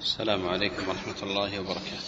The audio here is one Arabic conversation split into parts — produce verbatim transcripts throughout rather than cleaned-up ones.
السلام عليكم ورحمة الله وبركاته.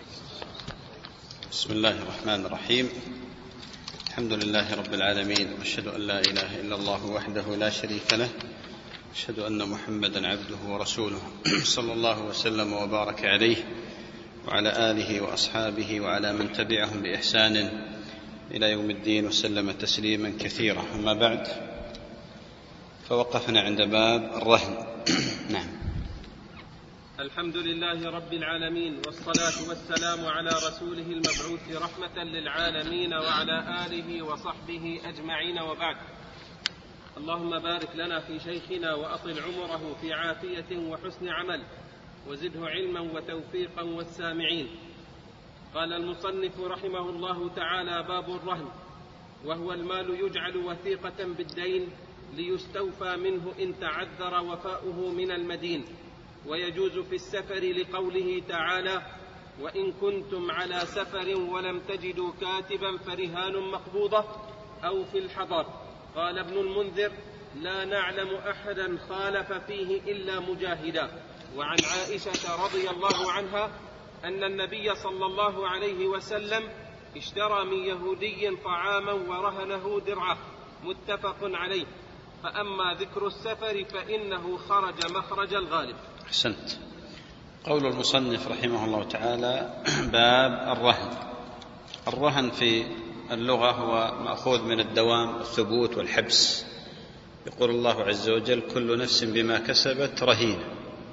بسم الله الرحمن الرحيم. الحمد لله رب العالمين، وأشهد أن لا إله إلا الله وحده لا شريك له، أشهد أن محمدا عبده ورسوله صلى الله وسلم وبارك عليه وعلى آله وأصحابه وعلى من تبعهم بإحسان إلى يوم الدين وسلم تسليما كثيرا. أما بعد، فوقفنا عند باب الرهن. نعم. الحمد لله رب العالمين، والصلاة والسلام على رسوله المبعوث رحمة للعالمين وعلى آله وصحبه أجمعين، وبعد. اللهم بارك لنا في شيخنا وأطل عمره في عافية وحسن عمل، وزده علما وتوفيقا والسامعين. قال المصنف رحمه الله تعالى: باب الرهن، وهو المال يجعل وثيقة بالدين ليستوفى منه إن تعذر وفاؤه من المدين، ويجوز في السفر لقوله تعالى: وإن كنتم على سفر ولم تجدوا كاتبا فرهان مقبوضة، أو في الحضر. قال ابن المنذر: لا نعلم أحدا خالف فيه إلا مجاهدا. وعن عائشة رضي الله عنها أن النبي صلى الله عليه وسلم اشترى من يهودي طعاما ورهنه درعه، متفق عليه. فأما ذكر السفر فإنه خرج مخرج الغالب. أحسنت. قول المصنف رحمه الله تعالى: باب الرهن. الرهن في اللغة هو مأخوذ من الدوام والثبوت والحبس. يقول الله عز وجل: كل نفس بما كسبت رهينة.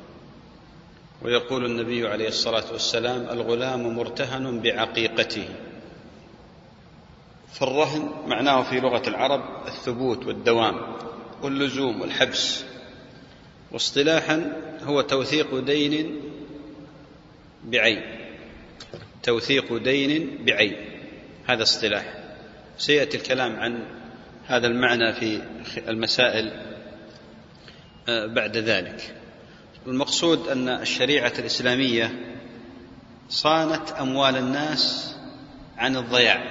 ويقول النبي عليه الصلاة والسلام: الغلام مرتهن بعقيقته. فالرهن معناه في لغة العرب الثبوت والدوام واللزوم والحبس، واصطلاحا هو توثيق دين بعين. توثيق دين بعين هذا اصطلاح، سيأتي الكلام عن هذا المعنى في المسائل بعد ذلك. المقصود أن الشريعة الإسلامية صانت أموال الناس عن الضياع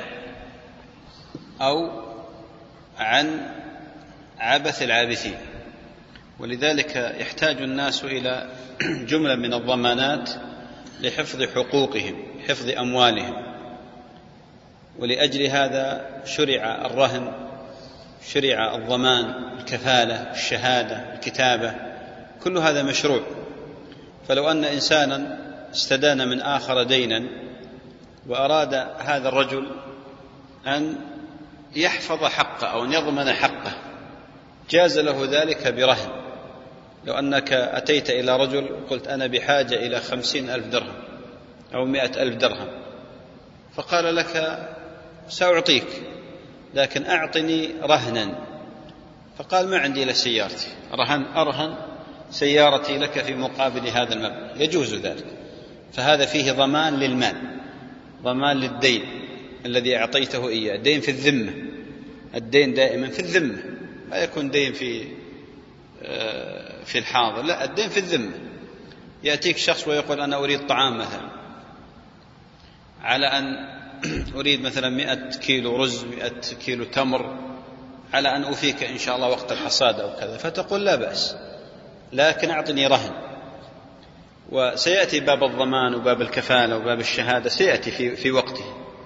أو عن عبث العابثين، ولذلك يحتاج الناس إلى جملة من الضمانات لحفظ حقوقهم، حفظ أموالهم. ولأجل هذا شرع الرهن، شرع الضمان، الكفالة، الشهادة، الكتابة، كل هذا مشروع. فلو أن إنسانا استدان من آخر دينا وأراد هذا الرجل أن يحفظ حقه أو أن يضمن حقه، جاز له ذلك برهن. لو أنك أتيت إلى رجل وقلت: أنا بحاجة إلى خمسين ألف درهم أو مئة ألف درهم، فقال لك: سأعطيك، لكن أعطني رهنا. فقال: ما عندي إلا سيارتي، رهن أرهن سيارتي لك في مقابل هذا المبلغ، يجوز ذلك. فهذا فيه ضمان للمال، ضمان للدين الذي أعطيته إياه. دين في الذمة، الدين دائما في الذمة، لا يكون دين في في الحاضر، لا، الدين في الذمة. يأتيك شخص ويقول: أنا أريد طعام مثلا، على أن أريد مثلا مئة كيلو رز، مئة كيلو تمر، على أن أوفيك إن شاء الله وقت الحصاد أو كذا. فتقول: لا بأس، لكن أعطني رهن. وسيأتي باب الضمان وباب الكفالة وباب الشهادة، سيأتي في, في وقته.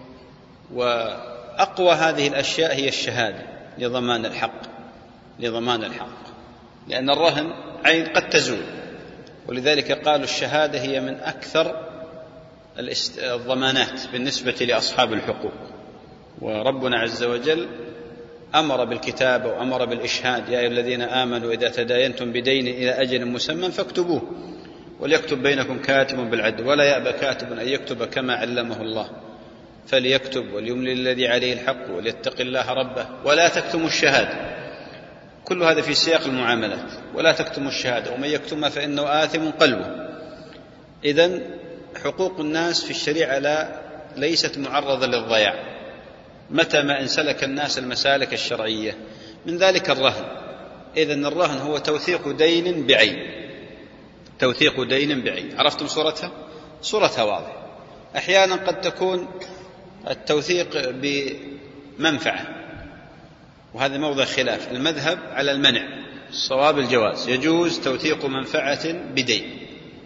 وأقوى هذه الأشياء هي الشهادة لضمان الحق، لضمان الحق، لأن الرهن عين قد تزول. ولذلك قالوا الشهادة هي من أكثر الضمانات بالنسبة لأصحاب الحقوق. وربنا عز وجل أمر بالكتابة وأمر بالإشهاد: يا أيها الذين آمنوا إذا تداينتم بدين إلى أجل مسمى فاكتبوه، وليكتب بينكم كاتب بالعدل ولا يأبى كاتب أن يكتب كما علمه الله، فليكتب وليملل الذي عليه الحق وليتق الله ربه ولا تكتموا الشهادة. كل هذا في سياق المعاملات. ولا تكتموا الشهادة ومن يكتمها فإنه آثم قلبه. إذن حقوق الناس في الشريعة لا ليست معرضة للضياع متى ما انسلك الناس المسالك الشرعية، من ذلك الرهن. إذن الرهن هو توثيق دين بعين، توثيق دين بعين. عرفتم صورتها؟ صورتها واضحة. أحيانا قد تكون التوثيق بمنفعة، وهذا موضع خلاف. المذهب على المنع، الصواب الجواز، يجوز توثيق منفعة بدين.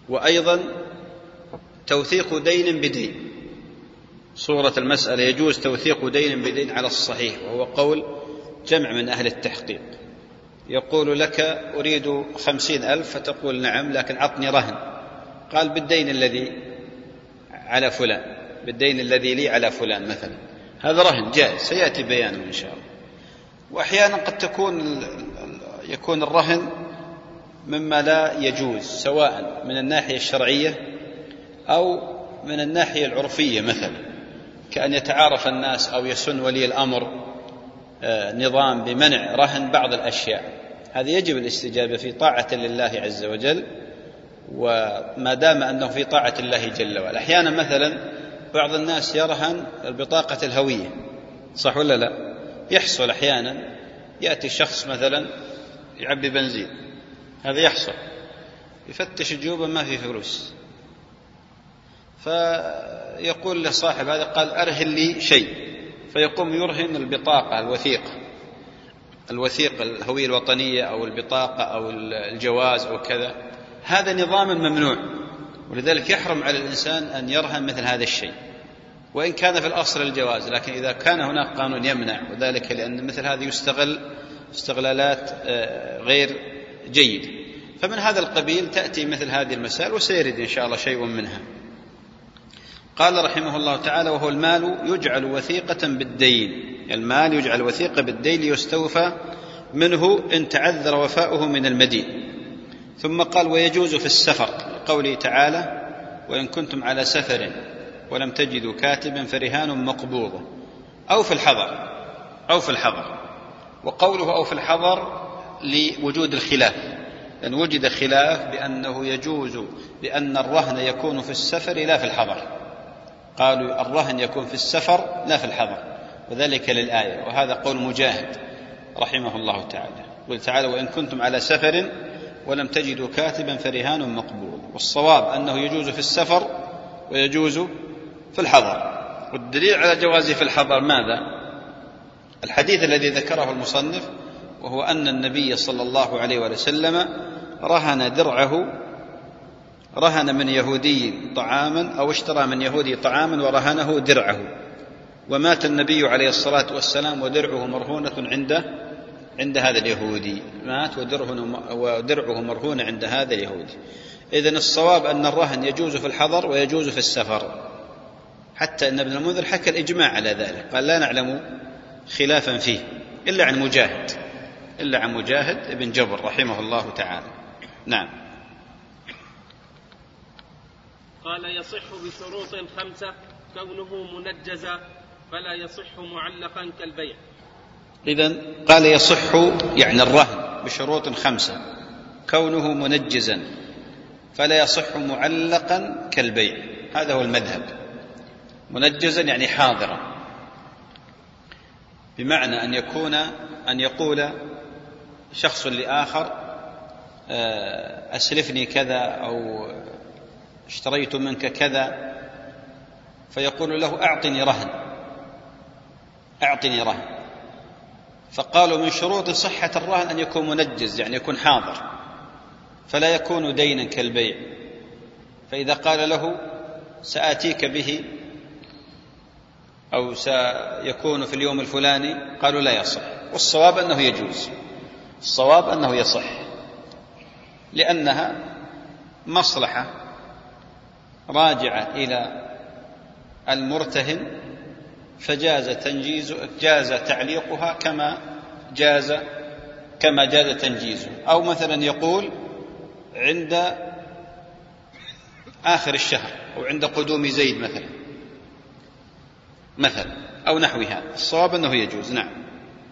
وأيضا توثيق دين بدين. صورة المسألة يجوز توثيق دين بدين على الصحيح، وهو قول جمع من أهل التحقيق. يقول لك أريد خمسين ألف، فتقول نعم لكن عطني رهن. قال بالدين الذي على فلان، بالدين الذي لي على فلان مثلا، هذا رهن جائز، سيأتي بيانه إن شاء الله. وأحيانا قد تكون يكون الرهن مما لا يجوز، سواء من الناحية الشرعية أو من الناحية العرفية، مثلا كأن يتعارف الناس أو يسن ولي الأمر نظام بمنع رهن بعض الأشياء. هذا يجب الاستجابة في طاعة لله عز وجل، وما دام أنه في طاعة الله جل وعلا. أحيانا مثلا بعض الناس يرهن البطاقة الهوية، صح ولا لا؟ يحصل أحيانا يأتي شخص مثلا يعبي بنزين، هذا يحصل، يفتش جيوبه ما في فلوس، فيقول لصاحب هذا قال أرهن لي شيء، فيقوم يرهن البطاقة الوثيقة الوثيقة الهوية الوطنية أو البطاقة أو الجواز أو كذا. هذا نظام ممنوع، ولذلك يحرم على الإنسان أن يرهن مثل هذا الشيء، وإن كان في الأصل الجواز، لكن إذا كان هناك قانون يمنع، وذلك لأن مثل هذا يستغل استغلالات غير جيدة. فمن هذا القبيل تأتي مثل هذه المسائل، وسيرد إن شاء الله شيء منها. قال رحمه الله تعالى: وهو المال يجعل وثيقة بالدين، المال يجعل وثيقة بالدين ليستوفى منه إن تعذر وفاؤه من المدين. ثم قال: ويجوز في السفر، لقوله تعالى: وإن كنتم على سفر ولم تجدوا كاتبا فرهان مقبوضة، أو في الحضر أو في الحضر وقوله أو في الحضر لوجود الخلاف، لأن وجد خلاف بأنه يجوز بأن الرهن يكون في السفر لا في الحضر. قالوا الرهن يكون في السفر لا في الحضر، وذلك للآية، وهذا قول مجاهد رحمه الله تعالى. قل تعالى: وإن كنتم على سفر ولم تجدوا كاتبا فرهان مقبوض. والصواب أنه يجوز في السفر ويجوز في الحضر. والدليل على جوازه في الحضر ماذا؟ الحديث الذي ذكره المصنف، وهو أن النبي صلى الله عليه وسلم رهن درعه، رهن من يهودي طعاما أو اشترى من يهودي طعاما ورهنه درعه، ومات النبي عليه الصلاة والسلام ودرعه مرهونة عنده عند هذا اليهودي، مات ودرعه مرهونة عند هذا اليهودي. إذن الصواب أن الرهن يجوز في الحضر ويجوز في السفر، حتى أن ابن المنذر حكى الإجماع على ذلك، قال: لا نعلم خلافا فيه إلا عن مجاهد إلا عن مجاهد ابن جبر رحمه الله تعالى. نعم. قال: يصح بشروط خمسة كونه منجزا فلا يصح معلقا كالبيع. إذن قال يصح يعني الرهن بشروط خمسة، كونه منجزا فلا يصح معلقا كالبيع، هذا هو المذهب. منجزا يعني حاضرا، بمعنى أن يكون أن يقول شخص لآخر: أسلفني كذا أو اشتريت منك كذا، فيقول له: أعطني رهن أعطني رهن فقالوا من شروط صحة الرهن أن يكون منجز، يعني يكون حاضر، فلا يكون دينا كالبيع. فإذا قال له: سآتيك به أو سيكون في اليوم الفلاني، قالوا لا يصح. والصواب أنه يجوز، الصواب أنه يصح، لأنها مصلحة راجعة إلى المرتهن، فجاز تنجيز جاز تعليقها كما جاز كما جاز تنجيزه. أو مثلا يقول عند آخر الشهر أو عند قدوم زيد مثلا مثلا أو نحو هذا، الصواب أنه يجوز. نعم.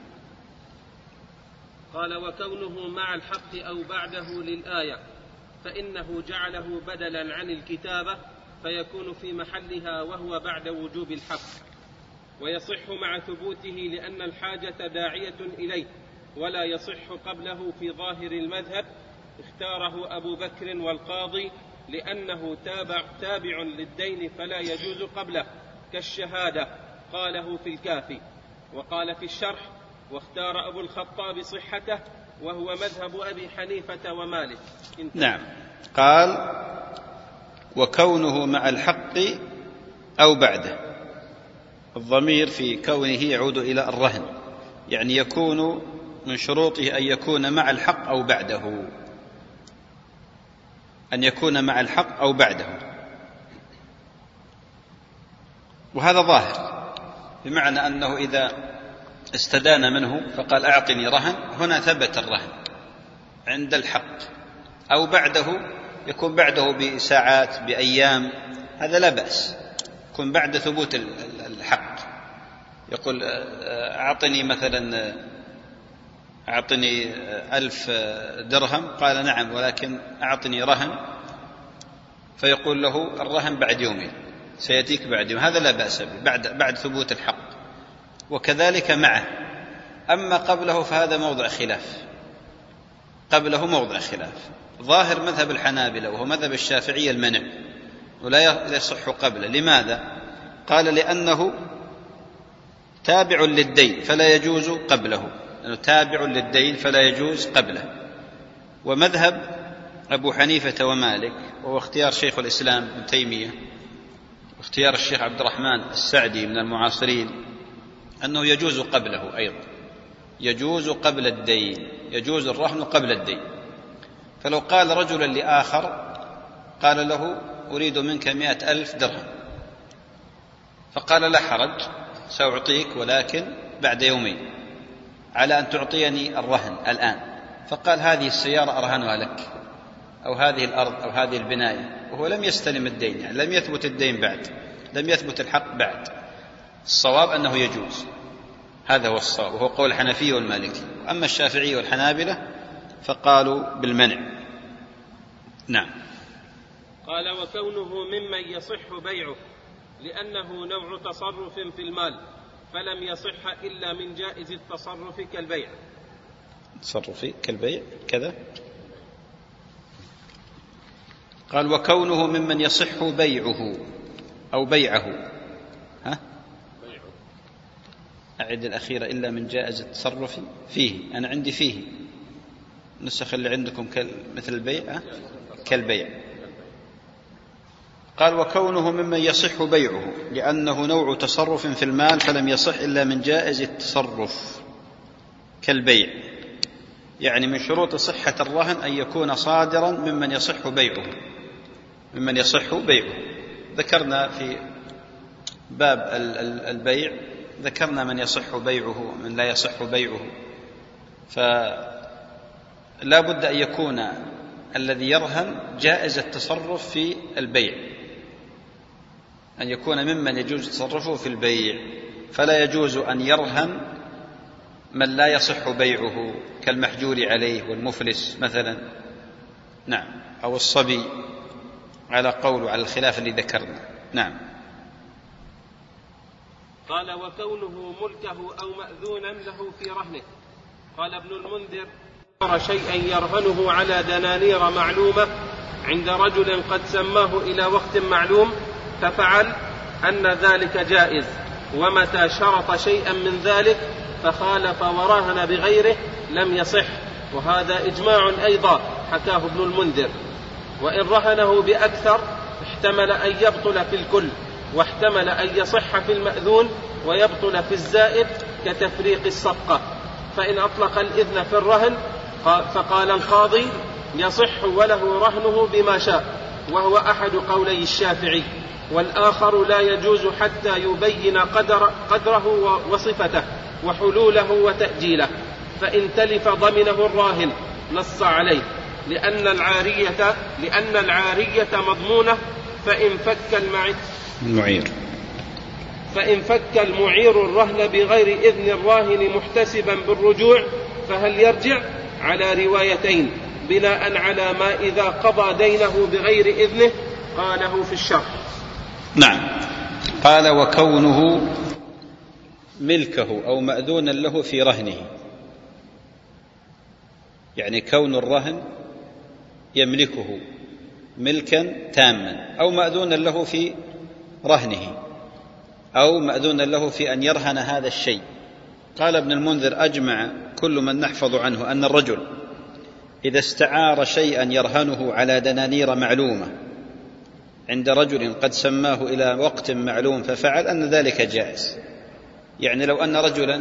قال: وكونه مع الحق أو بعده للآية، فإنه جعله بدلا عن الكتابة فيكون في محلها وهو بعد وجوب الحق. ويصح مع ثبوته لأن الحاجة داعية إليه، ولا يصح قبله في ظاهر المذهب، اختاره أبو بكر والقاضي لأنه تابع, تابع للدين فلا يجوز قبله كالشهادة، قاله في الكافي. وقال في الشرح: واختار أبو الخطاب صحته وهو مذهب أبي حنيفة ومالك. نعم. قال: وكونه مع الحق أو بعده. الضمير في كونه يعود إلى الرهن، يعني يكون من شروطه أن يكون مع الحق أو بعده، أن يكون مع الحق أو بعده، وهذا ظاهر، بمعنى أنه إذا استدان منه فقال أعطني رهن، هنا ثبت الرهن عند الحق، أو بعده يكون بعده بساعات بأيام، هذا لا بأس، يكون بعد ثبوت الحق. يقول أعطني مثلا أعطني ألف درهم، قال نعم ولكن أعطني رهن، فيقول له الرهن بعد يومين سيأتيك بعد يوم، هذا لا بأس به بعد, بعد ثبوت الحق، وكذلك معه. أما قبله فهذا موضع خلاف، قبله موضع خلاف. ظاهر مذهب الحنابلة وهو مذهب الشافعية المنع، ولا يصح قبله. لماذا؟ قال لأنه تابع للدين فلا يجوز قبله، لأنه تابع للدين فلا يجوز قبله. ومذهب أبو حنيفة ومالك، وهو اختيار شيخ الإسلام ابن تيمية واختيار الشيخ عبد الرحمن السعدي من المعاصرين، أنه يجوز قبله أيضا، يجوز قبل الدين، يجوز الرهن قبل الدين. فلو قال رجل لآخر، قال له أريد منك مئة ألف درهم، فقال لا حرج سأعطيك ولكن بعد يومين، على أن تعطيني الرهن الآن. فقال هذه السيارة أرهنها لك، أو هذه الأرض أو هذه البناية، وهو لم يستلم الدين، يعني لم يثبت الدين بعد، لم يثبت الحق بعد. الصواب أنه يجوز، هذا هو الصواب، وهو قول الحنفي والمالكي. أما الشافعي والحنابلة فقالوا بالمنع. نعم. قال وكونه ممن يصح بيعه لأنه نوع تصرف في المال، فلم يصح إلا من جائز التصرف كالبيع. تصرفي كالبيع كذا. قال وكونه ممن يصح بيعه أو بيعه، ها؟ أعد الأخيرة إلا من جائز التصرف فيه، أنا عندي فيه نسخ اللي عندكم مثل البيع كالبيع. قال وكونه ممن يصح بيعه لأنه نوع تصرف في المال فلم يصح إلا من جائز التصرف كالبيع، يعني من شروط صحة الرهن أن يكون صادرا ممن يصح بيعه، ممن يصح بيعه. ذكرنا في باب البيع ذكرنا من يصح بيعه ومن لا يصح بيعه، فلا بد أن يكون الذي يرهن جائز التصرف في البيع، أن يكون ممن يجوز تصرفه في البيع، فلا يجوز أن يرهن من لا يصح بيعه كالمحجور عليه والمفلس مثلا، نعم، أو الصبي، على قول على الخلاف اللي ذكرنا. نعم. قال وكونه ملكه أو مأذونا له في رهنه. قال ابن المنذر شيئا يرهنه على دنانير معلومة عند رجل قد سماه إلى وقت معلوم ففعل أن ذلك جائز، ومتى شرط شيئا من ذلك فخالف وراهن بغيره لم يصح، وهذا إجماع أيضا حكاه ابن المنذر. وإن رهنه بأكثر احتمل أن يبطل في الكل، واحتمل أن يصح في المأذون ويبطل في الزائد كتفريق الصفقة. فإن أطلق الإذن في الرهن فقال القاضي يصح وله رهنه بما شاء، وهو أحد قولي الشافعي، والآخر لا يجوز حتى يبين قدر قدره وصفته وحلوله وتأجيله، فإن تلف ضمنه الراهن نص عليه، لأن العارية لأن العارية مضمونة، فإن فك المعير فإن فك المعير الرهن بغير إذن الراهن محتسبا بالرجوع فهل يرجع؟ على روايتين بناء على ما إذا قضى دينه بغير إذنه قاله في الشرح. نعم. قال وكونه ملكه أو مأذونا له في رهنه، يعني كون الرهن يملكه ملكا تاما، أو مأذونا له في رهنه، أو مأذونا له في أن يرهن هذا الشيء. قال ابن المنذر أجمع كل من نحفظ عنه أن الرجل إذا استعار شيئا يرهنه على دنانير معلومة عند رجل قد سماه إلى وقت معلوم ففعل أن ذلك جائز. يعني لو أن رجلا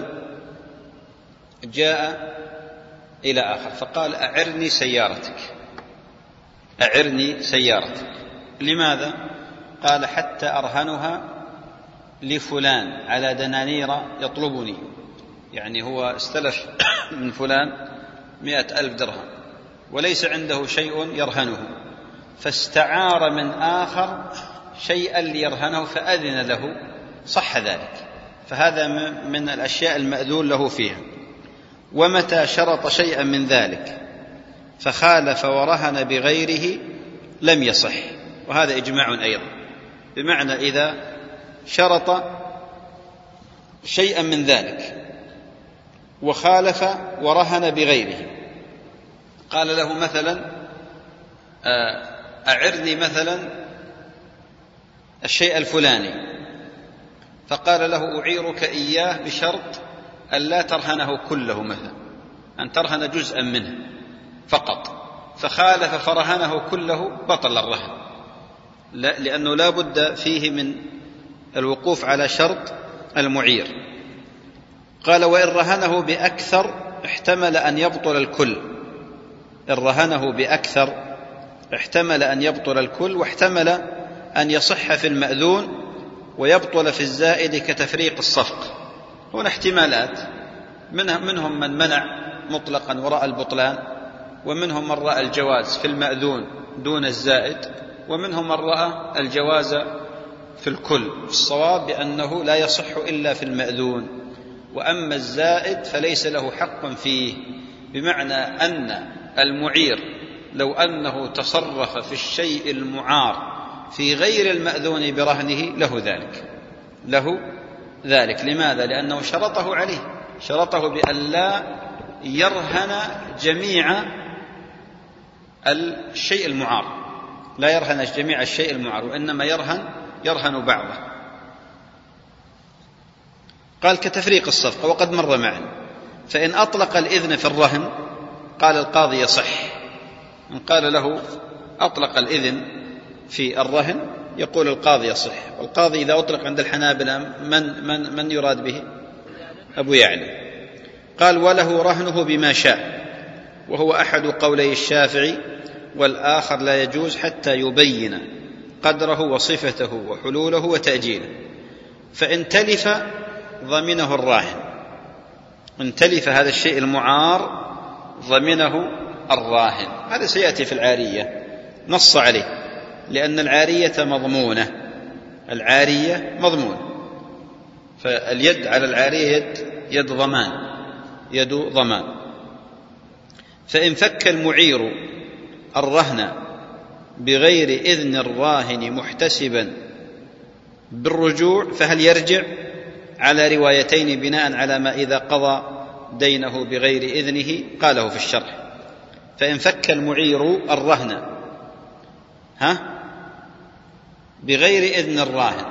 جاء إلى آخر فقال أعرني سيارتك، أعرني سيارتك، لماذا؟ قال حتى أرهنها لفلان على دنانير يطلبني، يعني هو استلف من فلان مئة ألف درهم وليس عنده شيء يرهنه، فاستعار من آخر شيئا ليرهنه فأذن له، صح ذلك، فهذا من الأشياء المأذون له فيها. ومتى شرط شيئا من ذلك فخالف ورهن بغيره لم يصح، وهذا إجماع أيضا، بمعنى إذا شرط شيئا من ذلك وخالف ورهن بغيره، قال له مثلا أعرني مثلا الشيء الفلاني، فقال له أعيرك إياه بشرط أن لا ترهنه كله، مثلا أن ترهن جزءا منه فقط، فخالف فرهنه كله بطل الرهن، لا، لأنه لا بد فيه من الوقوف على شرط المعير. قال وإن رهنه بأكثر احتمل أن يبطل الكل، إن رهنه بأكثر احتمل أن يبطل الكل، واحتمل أن يصح في المأذون ويبطل في الزائد كتفريق الصفق. هنا احتمالات، منهم من منع مطلقا ورأى البطلان، ومنهم من رأى الجواز في المأذون دون الزائد، ومنهم من رأى الجواز في الكل. الصواب بأنه لا يصح إلا في المأذون، وأما الزائد فليس له حق فيه، بمعنى أن المعير لو أنه تصرف في الشيء المعار في غير المأذون برهنه له ذلك، له ذلك. لماذا؟ لأنه شرطه عليه، شرطه بأن لا يرهن جميع الشيء المعار، لا يرهن جميع الشيء المعار، وإنما يرهن يرهن بعضه. قال كتفريق الصفقة، وقد مر معنا. فإن أطلق الإذن في الرهن قال القاضي يصح. من قال له أطلق الإذن في الرهن يقول القاضي يصح. والقاضي إذا أطلق عند الحنابلة من, من, من يراد به؟ أبو يعلى. قال وله رهنه بما شاء، وهو أحد قولي الشافعي، والآخر لا يجوز حتى يبين قدره وصفته وحلوله وتأجيله. فإن تلف ضمنه الراهن، إن تلف هذا الشيء المعار ضمنه الراهن. هذا سيأتي في العارية، نص عليه، لأن العارية مضمونة، العارية مضمونة، فاليد على العارية يد, يد ضمان، يد ضمان. فإن فك المعير الرهن بغير إذن الراهن محتسبا بالرجوع فهل يرجع؟ على روايتين بناء على ما إذا قضى دينه بغير إذنه قاله في الشرح. فإن فك المعير الرهن ها بغير إذن الراهن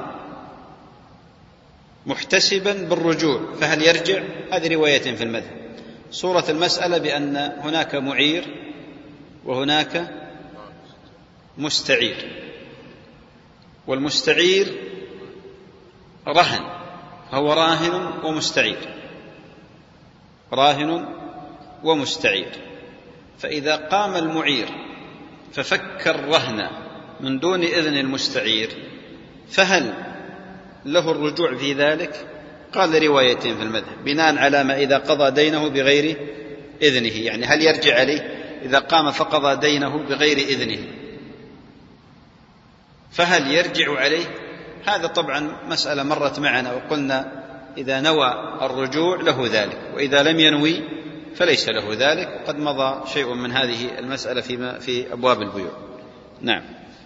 محتسبا بالرجوع فهل يرجع؟ هذه روايتين في المذهب. صورة المسألة بأن هناك معير وهناك مستعير، والمستعير رهن، هو راهن ومستعير، راهن ومستعير. فإذا قام المعير ففك الرهن من دون إذن المستعير فهل له الرجوع في ذلك؟ قال روايتين في المذهب بناء على ما إذا قضى دينه بغير إذنه، يعني هل يرجع عليه إذا قام فقضى دينه بغير إذنه، فهل يرجع عليه؟ هذا طبعا مسألة مرت معنا وقلنا إذا نوى الرجوع له ذلك، وإذا لم ينوي فليس له ذلك. وقد مضى شيء من هذه المسألة فيما في أبواب البيوع. نعم.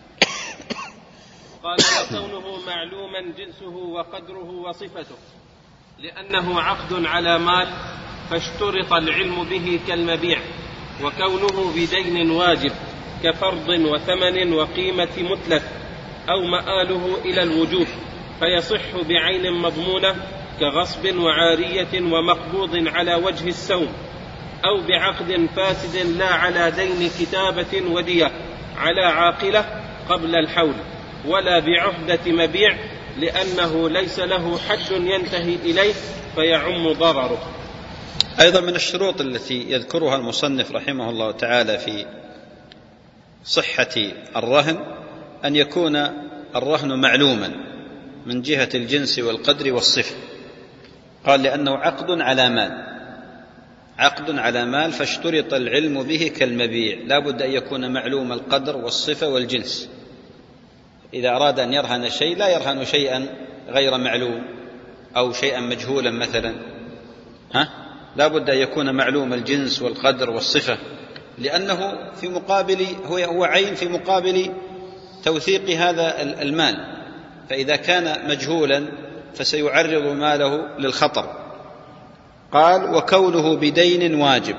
قال وكونه معلوما جنسه وقدره وصفته، لأنه عقد على مال فاشترط العلم به كالمبيع، وكونه بدين واجب كفرض وثمن وقيمة متلف أو مآله إلى الوجوب، فيصح بعين مضمونة كغصب وعارية ومقبوض على وجه السوم، أو بعقد فاسد لا على دين كتابة ودية على عاقلة قبل الحول، ولا بعهدة مبيع لأنه ليس له حد ينتهي إليه فيعم ضرره. أيضا من الشروط التي يذكرها المصنف رحمه الله تعالى في صحة الرهن أن يكون الرهن معلوما من جهة الجنس والقدر والصفة. قال لأنه عقد على مال، عقد على مال فاشترط العلم به كالمبيع، لا بد أن يكون معلوم القدر والصفة والجنس. إذا أراد أن يرهن شيء لا يرهن شيئا غير معلوم أو شيئا مجهولا مثلا، ها؟ لا بد أن يكون معلوم الجنس والقدر والصفة، لأنه في مقابل هو عين في مقابل توثيق هذا المال، فإذا كان مجهولا فسيعرض ماله للخطر. قال وكونه بدين واجب،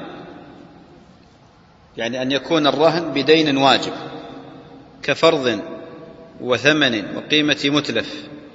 يعني أن يكون الرهن بدين واجب كفرض وثمن وقيمة متلف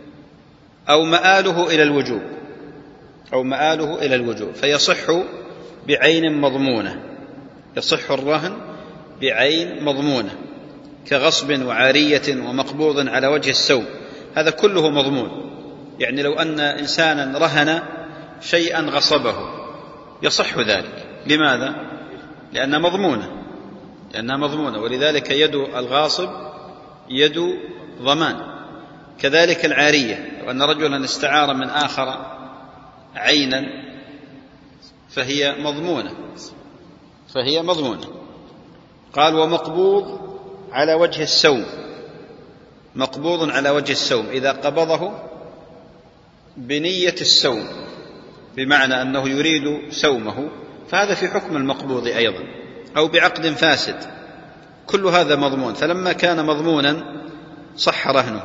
أو مآله إلى الوجوب أو مآله إلى الوجوب فيصح بعين مضمونة، يصح الرهن بعين مضمونة كغصب وعارية ومقبوض على وجه السوء، هذا كله مضمون. يعني لو أن إنسانا رهن شيئا غصبه يصح ذلك. لماذا؟ لأنها مضمونة، لأنها مضمونة ولذلك يد الغاصب يد ضمان. كذلك العارية، لو أن رجلا استعار من آخر عينا فهي مضمونة فهي مضمونة. قال ومقبوض على وجه السوم، مقبوض على وجه السوم إذا قبضه بنية السوم بمعنى أنه يريد سومه فهذا في حكم المقبوض أيضا، أو بعقد فاسد، كل هذا مضمون. فلما كان مضمونا صح رهنه.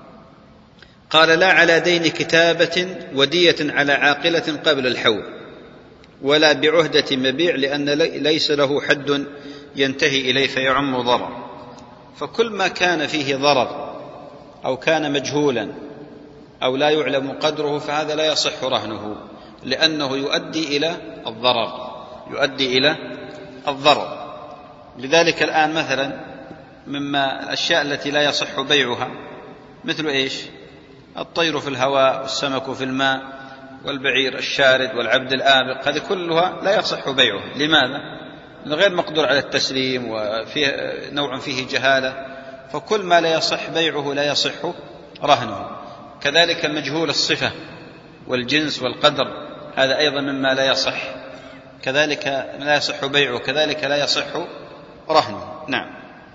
قال لا على دين كتابة ودية على عاقلة قبل الحول ولا بعهدة مبيع لأن ليس له حد ينتهي إليه فيعم ضرر. فكل ما كان فيه ضرر أو كان مجهولا أو لا يعلم قدره فهذا لا يصح رهنه، لأنه يؤدي إلى الضرر يؤدي إلى الضرر. لذلك الآن مثلا مما الأشياء التي لا يصح بيعها مثل إيش؟ الطير في الهواء والسمك في الماء والبعير الشارد والعبد الآبق، هذه كلها لا يصح بيعها. لماذا؟ لأنه غير مقدور على التسليم وفيه نوع فيه جهالة، فكل ما لا يصح بيعه لا يصح رهنه. كذلك المجهول الصفة والجنس والقدر هذا أيضا مما لا يصح، كذلك لا يصح بيعه، كذلك لا يصح رهنه. نعم.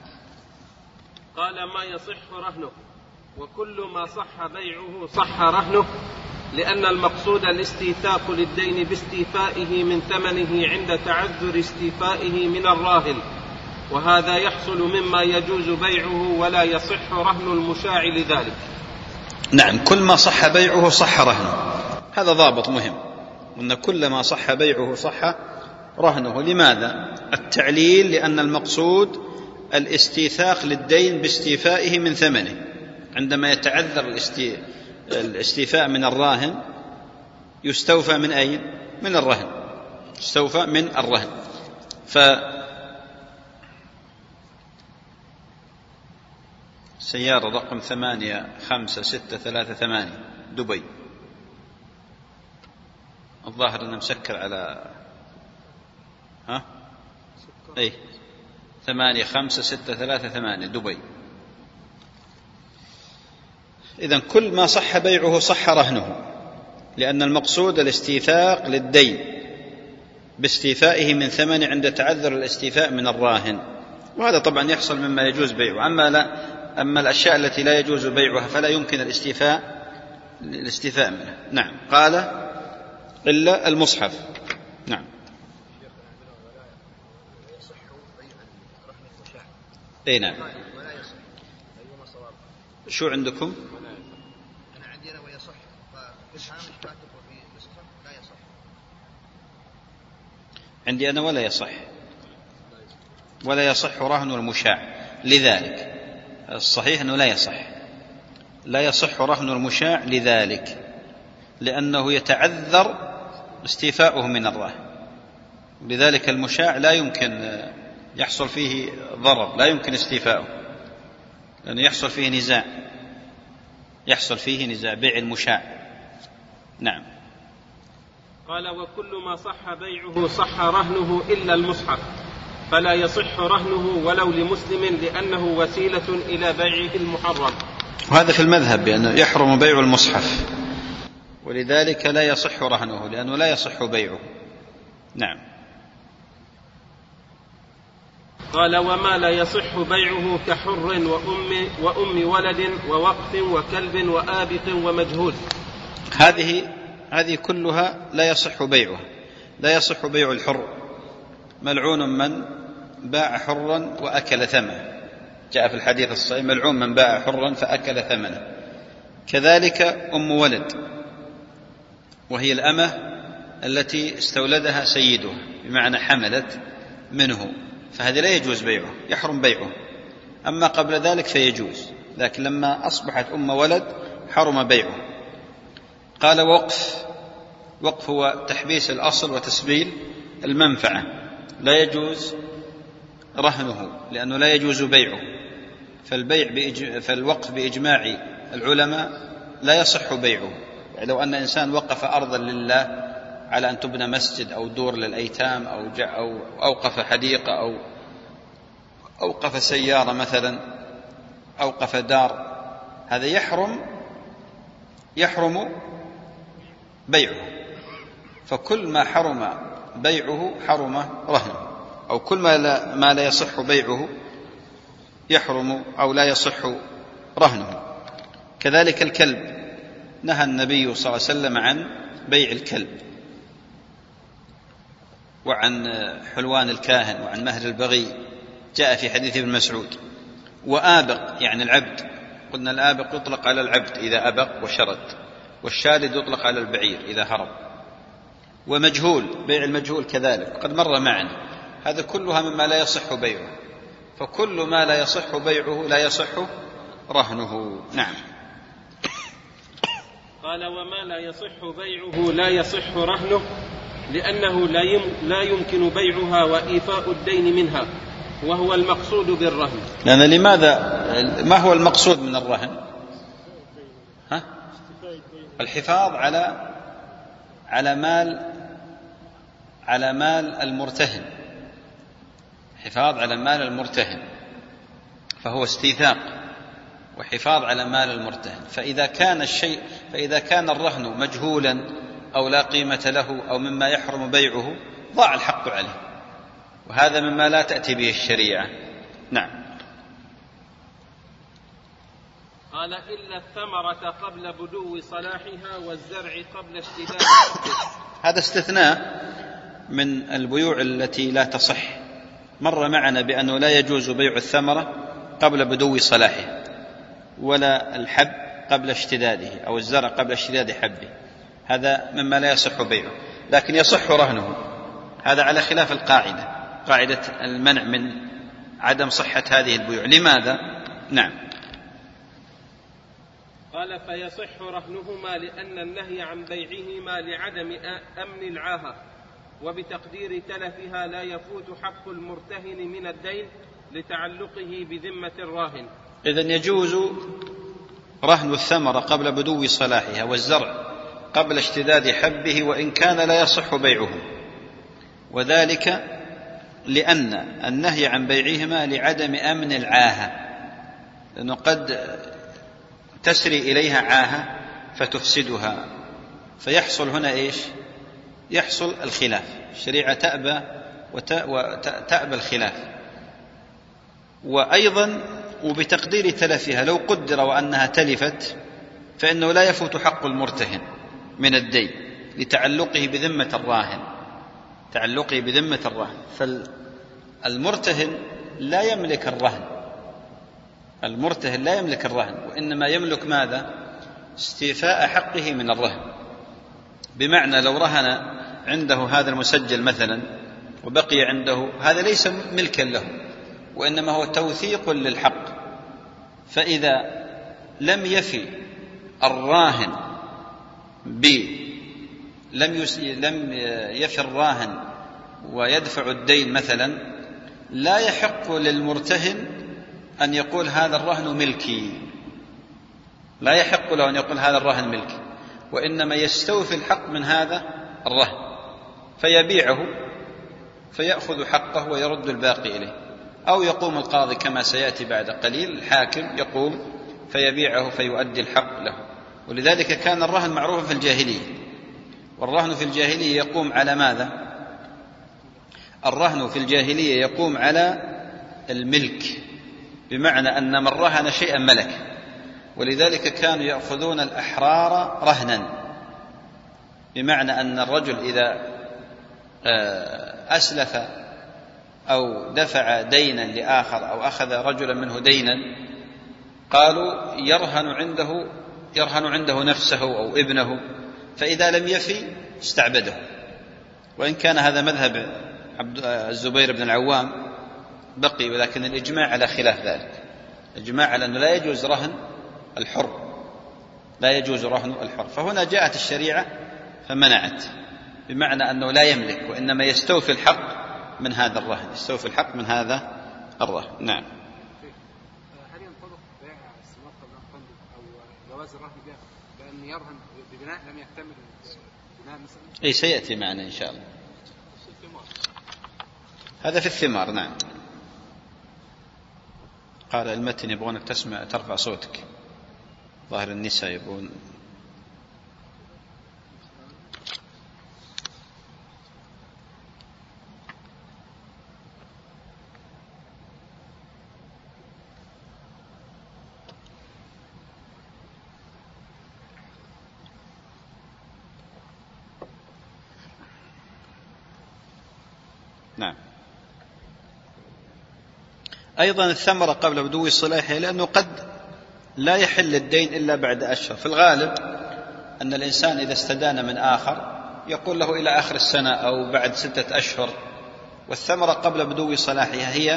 قال ما يصح رهنه وكل ما صح بيعه صح رهنه، لأن المقصود الاستيثاق للدين باستيفائه من ثمنه عند تعذر استيفائه من الراهن، وهذا يحصل مما يجوز بيعه ولا يصح رهن المشاع لذلك. نعم، كل ما صح بيعه صح رهنه، هذا ضابط مهم، أن كل ما صح بيعه صح رهنه. لماذا؟ التعليل لأن المقصود الاستيثاق للدين باستيفائه من ثمنه، عندما يتعذر الاستيفاء من الراهن يستوفى من أين؟ من الرهن، يستوفى من الرهن. ف سيارة رقم ثمانية خمسة ستة ثلاثة ثمانية دبي، الظاهر أنه مسكر على ها أي ثمانية خمسة ستة ثلاثة ثمانية دبي. إذن كل ما صح بيعه صح رهنه، لأن المقصود الاستيثاق للدين باستيفائه من ثمن عند تعذر الاستيفاء من الراهن، وهذا طبعا يحصل مما يجوز بيعه. أما لا أما الأشياء التي لا يجوز بيعها فلا يمكن الاستيفاء الاستيفاء منها. نعم. قال إلا المصحف. نعم. أي نعم. شو عندكم؟ أنا عندي أنا ويصح، ففي الهامش ما تقول في نسخة لا يصح. عندي أنا ولا يصح، ولا يصح رهن المشاع، لذلك الصحيح أنه لا يصح لا يصح رهن المشاع لذلك، لأنه يتعذر استيفاؤه من الراهن، لذلك المشاع لا يمكن يحصل فيه ضرر، لا يمكن استيفاؤه. لأنه يحصل فيه نزاع، يحصل فيه نزاع بيع المشاع. نعم. قال: وكل ما صح بيعه صح رهنه إلا المصحف، فلا يصح رهنه ولو لمسلم لأنه وسيلة إلى بيعه المحرم. وهذا في المذهب بأنه يحرم بيع المصحف، ولذلك لا يصح رهنه لأنه لا يصح بيعه. نعم. قال: وما لا يصح بيعه كحر وأم, وأم ولد ووقف وكلب وآبق ومجهول. هذه هذه كلها لا يصح بيعها. لا يصح بيع الحر، ملعون من باع حرا وأكل ثمنه، جاء في الحديث الصحيح: ملعون من باع حرا فأكل ثمنه. كذلك أم ولد، وهي الأمة التي استولدها سيدها، بمعنى حملت منه، فهذا لا يجوز بيعه، يحرم بيعه. أما قبل ذلك فيجوز، لكن لما أصبحت أم ولد حرم بيعه. قال: وقف. وقف هو تحبيس الأصل وتسبيل المنفعة، لا يجوز رهنه لأنه لا يجوز بيعه. فالبيع بإج... فالوقف بإجماع العلماء لا يصح بيعه. يعني لو أن إنسان وقف أرضا لله على أن تبنى مسجد أو دور للأيتام أو, ج... أو أوقف حديقة أو أوقف سيارة مثلا، أوقف دار، هذا يحرم يحرم بيعه. فكل ما حرم بيعه حرم رهنه، أو كل ما لا, ما لا يصح بيعه يحرم أو لا يصح رهنه. كذلك الكلب، نهى النبي صلى الله عليه وسلم عن بيع الكلب، وعن حلوان الكاهن، وعن مهر البغي، جاء في حديث ابن مسعود. وآبق يعني العبد، قلنا الآبق يطلق على العبد إذا أبق وشرد، والشارد يطلق على البعير إذا هرب. ومجهول، بيع المجهول كذلك قد مر معنا، هذا كلها مما لا يصح بيعه. فكل ما لا يصح بيعه لا يصح رهنه. نعم. قال: وما لا يصح بيعه لا يصح رهنه لأنه لا يمكن بيعها وإيفاء الدين منها، وهو المقصود بالرهن. لأن لماذا؟ ما هو المقصود من الرهن؟ ها؟ الحفاظ على على مال على مال المرتهن، حفاظ على مال المرتهن، فهو استيثاق وحفاظ على مال المرتهن. فإذا كان الشيء فإذا كان الرهن مجهولا أو لا قيمة له أو مما يحرم بيعه ضاع الحق عليه، وهذا مما لا تأتي به الشريعة. نعم. قال: إلا الثمرة قبل بدو صلاحها والزرع قبل اشتداد. هذا استثناء من البيوع التي لا تصح. مر معنا بأنه لا يجوز بيع الثمرة قبل بدو صلاحها، ولا الحب قبل اشتداده، أو الزرع قبل اشتداد حبه، هذا مما لا يصح بيعه، لكن يصح رهنه. هذا على خلاف القاعدة، قاعدة المنع من عدم صحة هذه البيوع. لماذا؟ نعم. قال: فيصح رهنهما لأن النهي عن بيعهما لعدم أمن العاهة، وبتقدير تلفها لا يفوت حق المرتهن من الدين لتعلقه بذمة الراهن. إذن يجوز رهن الثمرة قبل بدو صلاحها والزرع قبل اشتداد حبه، وإن كان لا يصح بيعه، وذلك لأن النهي عن بيعهما لعدم أمن العاهة، لأنه قد تسري إليها عاهة فتفسدها، فيحصل هنا إيش؟ يحصل الخلاف. الشريعة تأبى وتأبى الخلاف. وأيضا وبتقدير تلفها، لو قدر وأنها تلفت فإنه لا يفوت حق المرتهن من الدين لتعلقه بذمة الراهن، تعلقه بذمة الراهن. فالمرتهن لا يملك الرهن، المرتهن لا يملك الرهن، وإنما يملك ماذا؟ استيفاء حقه من الرهن. بمعنى لو رهن عنده هذا المسجل مثلا وبقي عنده، هذا ليس ملكا له، وإنما هو توثيق للحق. فإذا لم يفي الراهن ب لم يس... لم يفي الراهن ويدفع الدين مثلا، لا يحق للمرتهن أن يقول هذا الرهن ملكي، لا يحق له أن يقول هذا الرهن ملكي، وإنما يستوفي الحق من هذا الرهن فيبيعه فيأخذ حقه ويرد الباقي إليه، أو يقوم القاضي كما سيأتي بعد قليل، الحاكم يقوم فيبيعه فيؤدي الحق له. ولذلك كان الرهن معروفا في الجاهلية، والرهن في الجاهلية يقوم على ماذا؟ الرهن في الجاهلية يقوم على الملك، بمعنى أن من رهن شيئا ملكه، ولذلك كانوا يأخذون الأحرار رهنا، بمعنى أن الرجل إذا أسلف أو دفع دينا لآخر أو أخذ رجلا منه دينا، قالوا يرهن عنده يرهن عنده نفسه أو ابنه، فإذا لم يفي استعبده. وإن كان هذا مذهب الزبير بن العوام بقي، ولكن الإجماع على خلاف ذلك، الإجماع على أنه لا يجوز رهن الحر، لا يجوز رهن الحر. فهنا جاءت الشريعة فمنعت، بمعنى أنه لا يملك، وإنما يستوفي الحق من هذا الرهن، يستوفي الحق من هذا الرهن. نعم. هل ينطبق بيع السماط قبل أن تنضج أو جواز الرهن بها بأن يرهن ببناء لم يكتمل بناء مثلا؟ أي سيأتي معنا إن شاء الله. هذا في الثمار. نعم. قال المتن يبغونك تسمع ترفع صوتك، ظاهر النساء يبغون. نعم. أيضا الثمرة قبل بدو صلاحها، لأنه قد لا يحل الدين إلا بعد أشهر. في الغالب أن الإنسان إذا استدان من آخر يقول له إلى آخر السنة أو بعد ستة أشهر، والثمرة قبل بدو صلاحها هي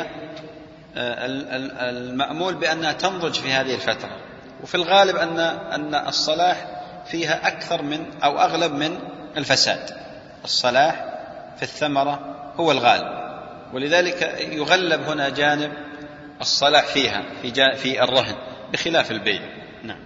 المأمول بأنها تنضج في هذه الفترة. وفي الغالب أن أن الصلاح فيها أكثر من أو أغلب من الفساد. الصلاح في الثمرة هو الغالب، ولذلك يغلب هنا جانب الصلاح فيها في, في الرهن بخلاف البيع. نعم.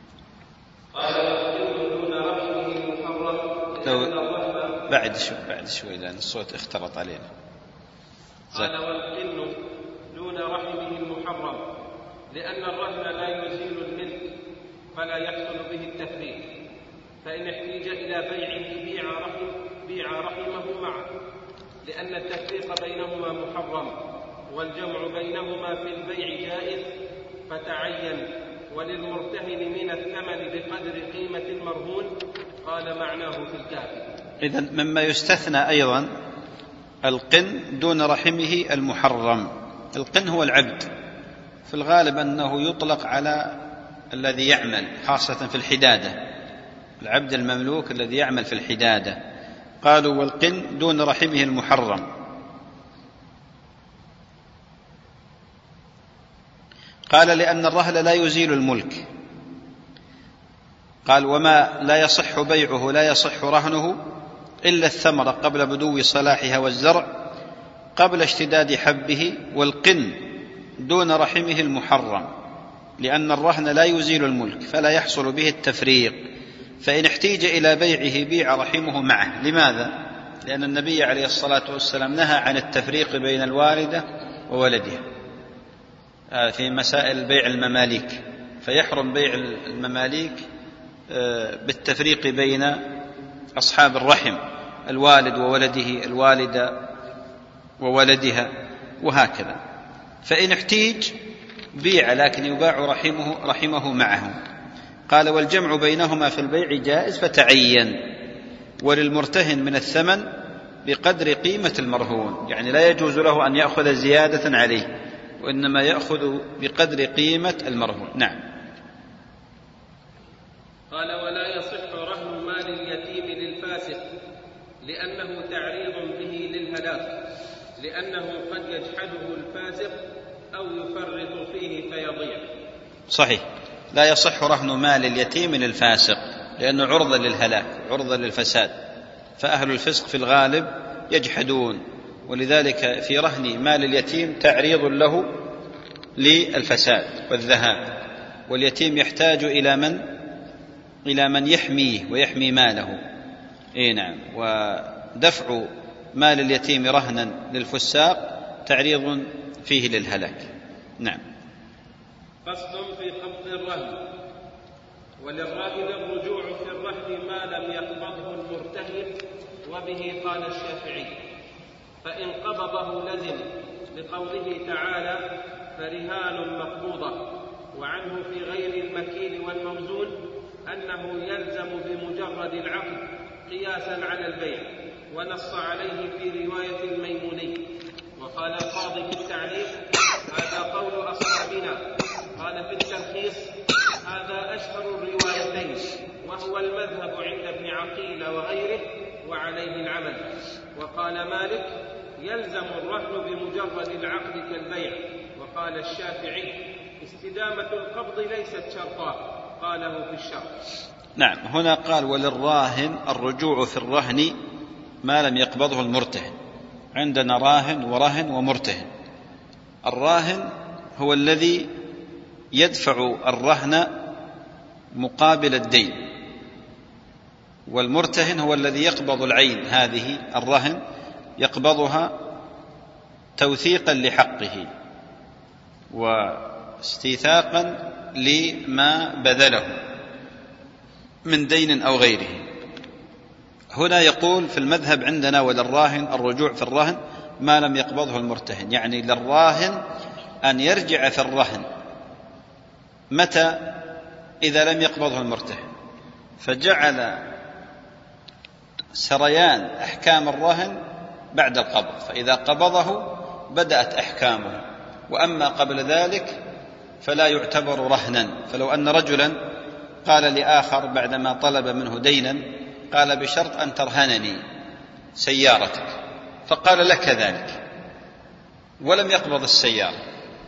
بعد شوي بعد شوي لأن الصوت اختلط علينا. قال والقن دون رحمه المحرم لأن الرهن لا يزيل الملك فلا يحصل به التفريق، فإن احتيج إلى بيعه بيع رحم بيع رحمه معه، لأن التفريق بينهما محرم والجمع بينهما في البيع جائز فتعين، وللمرتهن من الثمن بقدر قيمة المرهون. قال معناه في الكافي. إذن مما يستثنى أيضا القن دون رحمه المحرم. القن هو العبد، في الغالب أنه يطلق على الذي يعمل خاصة في الحدادة، العبد المملوك الذي يعمل في الحدادة. قالوا والقن دون رحمه المحرم. قال لأن الرهن لا يزيل الملك. قال وما لا يصح بيعه لا يصح رهنه إلا الثمرة قبل بدو صلاحها والزرع قبل اشتداد حبه، والقن دون رحمه المحرم، لأن الرهن لا يزيل الملك فلا يحصل به التفريق، فإن احتيج إلى بيعه بيع رحمه معه. لماذا؟ لأن النبي عليه الصلاة والسلام نهى عن التفريق بين الوالدة وولدها في مسائل بيع المماليك، فيحرم بيع المماليك بالتفريق بين أصحاب الرحم، الوالد وولده، الوالدة وولدها، وهكذا. فإن احتيج بيع لكن يباع رحمه, رحمه معه. قال والجمع بينهما في البيع جائز فتعين، وللمرتهن من الثمن بقدر قيمة المرهون، يعني لا يجوز له أن يأخذ زيادة عليه، وإنما يأخذ بقدر قيمة المرهون. نعم. قال ولا يصح رهن مال اليتيم للفاسق لأنه تعريض به للهلاك، لأنه قد يجحده الفاسق أو يفرط فيه فيضيع. صحيح، لا يصح رهن مال اليتيم للفاسق لأنه عرضة للهلاك، عرضة للفساد، فأهل الفسق في الغالب يجحدون، ولذلك في رهن مال اليتيم تعريض له للفساد والذهاب، واليتيم يحتاج إلى من إلى من يحميه ويحمي ماله. إيه نعم. ودفع مال اليتيم رهنا للفساق تعريض فيه للهلاك. نعم. فصل في قبض الرهن. وللراهن الرجوع في الرهن ما لم يقبضه المرتهن، وبه قال الشافعي. فإن قبضه لزم، لقوله تعالى: فرهان مقبوضة. وعنه في غير المكيل والموزون أنه يلزم بمجرد العقد قياسا على البيع، ونص عليه في رواية الميموني. وقال القاضي في التعليق: هذا قول أصحابنا. قال في التلخيص: هذا أشهر الروايتين، وهو المذهب عند ابن عقيل وغيره، وعليه العمل. وقال مالك: يلزم الرهن بمجرد العقد كالبيع. وقال الشافعي: استدامة القبض ليست شرطا، قاله في الشرط. نعم. هنا قال: وللراهن الرجوع في الرهن ما لم يقبضه المرتهن. عندنا راهن ورهن ومرتهن. الراهن هو الذي يدفع الرهن مقابل الدين، والمرتهن هو الذي يقبض العين، هذه الرهن يقبضها توثيقا لحقه واستيثاقا لما بذله من دين أو غيره. هنا يقول في المذهب عندنا: وللراهن الرجوع في الرهن ما لم يقبضه المرتهن، يعني للراهن أن يرجع في الرهن. متى؟ إذا لم يقبضه المرتهن. فجعل سريان أحكام الرهن بعد القبض، فإذا قبضه بدأت أحكامه، وأما قبل ذلك فلا يعتبر رهنا. فلو أن رجلا قال لآخر بعدما طلب منه دينا، قال: بشرط أن ترهنني سيارتك، فقال: لك ذلك، ولم يقبض السيارة،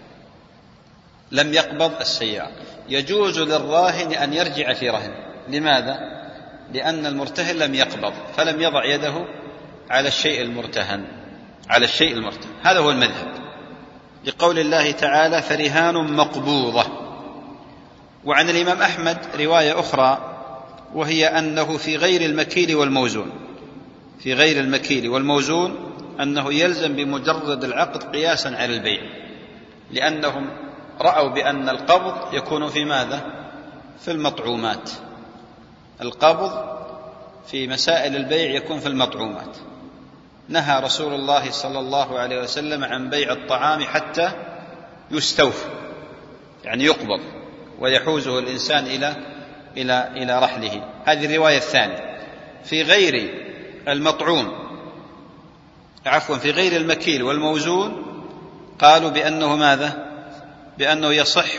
لم يقبض السيارة، يجوز للراهن أن يرجع في رهن. لماذا؟ لأن المرتهن لم يقبض، فلم يضع يده على الشيء المرتهن على الشيء المرتهن هذا هو المذهب، لقول الله تعالى: فرهان مقبوضة. وعن الإمام أحمد رواية أخرى، وهي أنه في غير المكيل والموزون في غير المكيل والموزون أنه يلزم بمجرد العقد قياسا على البيع، لأنهم رأوا بأن القبض يكون في ماذا؟ في المطعومات. القبض في مسائل البيع يكون في المطعومات. نهى رسول الله صلى الله عليه وسلم عن بيع الطعام حتى يستوفى، يعني يقبض ويحوزه الإنسان إلى إلى إلى رحله. هذه الرواية الثانية. في غير المطعوم عفوا في غير المكيل والموزون قالوا بأنه ماذا؟ بأنه يصح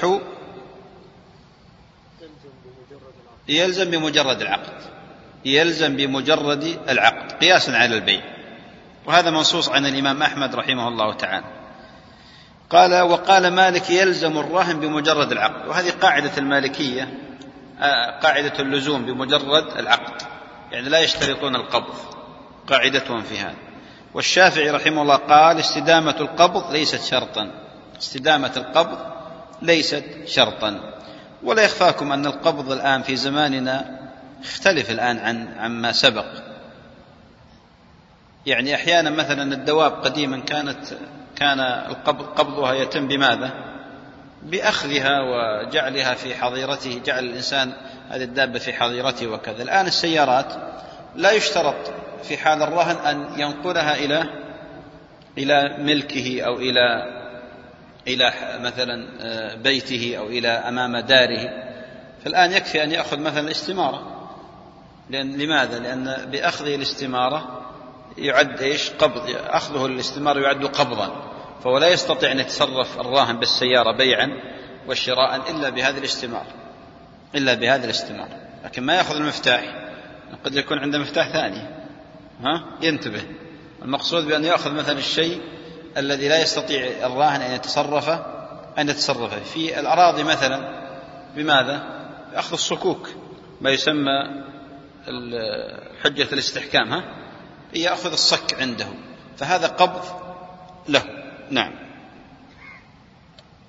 يلزم بمجرد العقد يلزم بمجرد العقد قياسا على البيع، وهذا منصوص عن الإمام أحمد رحمه الله تعالى. قال: وقال مالك: يلزم الرهن بمجرد العقد. وهذه قاعدة المالكية، قاعدة اللزوم بمجرد العقد، يعني لا يشترطون القبض، قاعدتهم في هذا. والشافعي رحمه الله قال: استدامة القبض ليست شرطا استدامة القبض ليست شرطا. ولا يخفاكم أن القبض الآن في زماننا اختلف الآن عن عما سبق. يعني أحيانا مثلا الدواب قديما كانت كان القبض قبضها يتم بماذا؟ بأخذها وجعلها في حظيرته، جعل الإنسان هذه الدابة في حظيرته وكذا. الآن السيارات لا يشترط في حال الرهن أن ينقلها إلى إلى ملكه أو إلى إلى مثلا بيته أو إلى أمام داره. فالآن يكفي أن يأخذ مثلا استمارة. لأن لماذا؟ لأن بأخذه الاستمارة يعد إيش؟ قبض. أخذه الاستمارة يعد قبضا، فهو لا يستطيع أن يتصرف الراهن بالسيارة بيعا وشراء إلا بهذه الاستمارة إلا بهذه الاستمارة لكن ما يأخذ المفتاح، قد يكون عنده مفتاح ثاني. ها ينتبه. المقصود بأن يأخذ مثلا الشيء الذي لا يستطيع الراهن أن يتصرفه أن يتصرفه في الأراضي مثلا. بماذا؟ أخذ الصكوك، ما يسمى حجة الاستحكام، ها يأخذ الصك عنده، فهذا قبض له. نعم.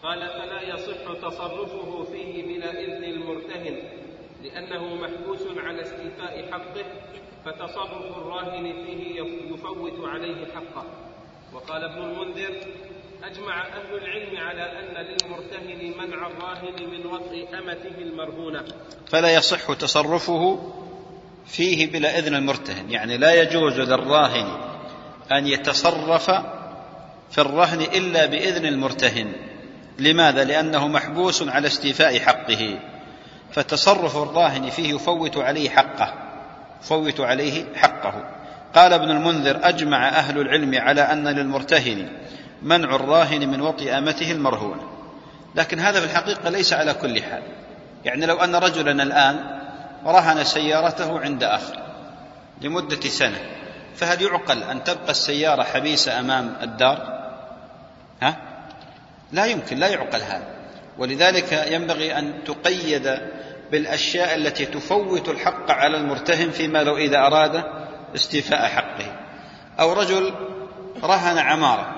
قال فلا يصح تصرفه فيه بلا إذن المرتهن لأنه محبوس على استيفاء حقه، فتصرف الراهن فيه يفوت عليه حقه. وقال ابن المنذر: أجمع أهل العلم على أن للمرتهن منع الراهن من وطء أمته المرهونة. فلا يصح تصرفه فيه بلا إذن المرتهن، يعني لا يجوز للراهن أن يتصرف في الرهن إلا بإذن المرتهن. لماذا؟ لأنه محبوس على استيفاء حقه، فتصرف الراهن فيه يفوت عليه حقه يفوت عليه حقه. قال ابن المنذر: أجمع أهل العلم على أن للمرتهن منع الراهن من وطئ أمته المرهونة. لكن هذا في الحقيقة ليس على كل حال. يعني لو أن رجلا الآن رهن سيارته عند آخر لمدة سنة، فهل يعقل أن تبقى السيارة حبيسة أمام الدار؟ ها؟ لا يمكن، لا يعقل هذا. ولذلك ينبغي أن تقيد بالأشياء التي تفوت الحق على المرتهن فيما لو إذا أراد استيفاء حقه. أو رجل رهن عمارة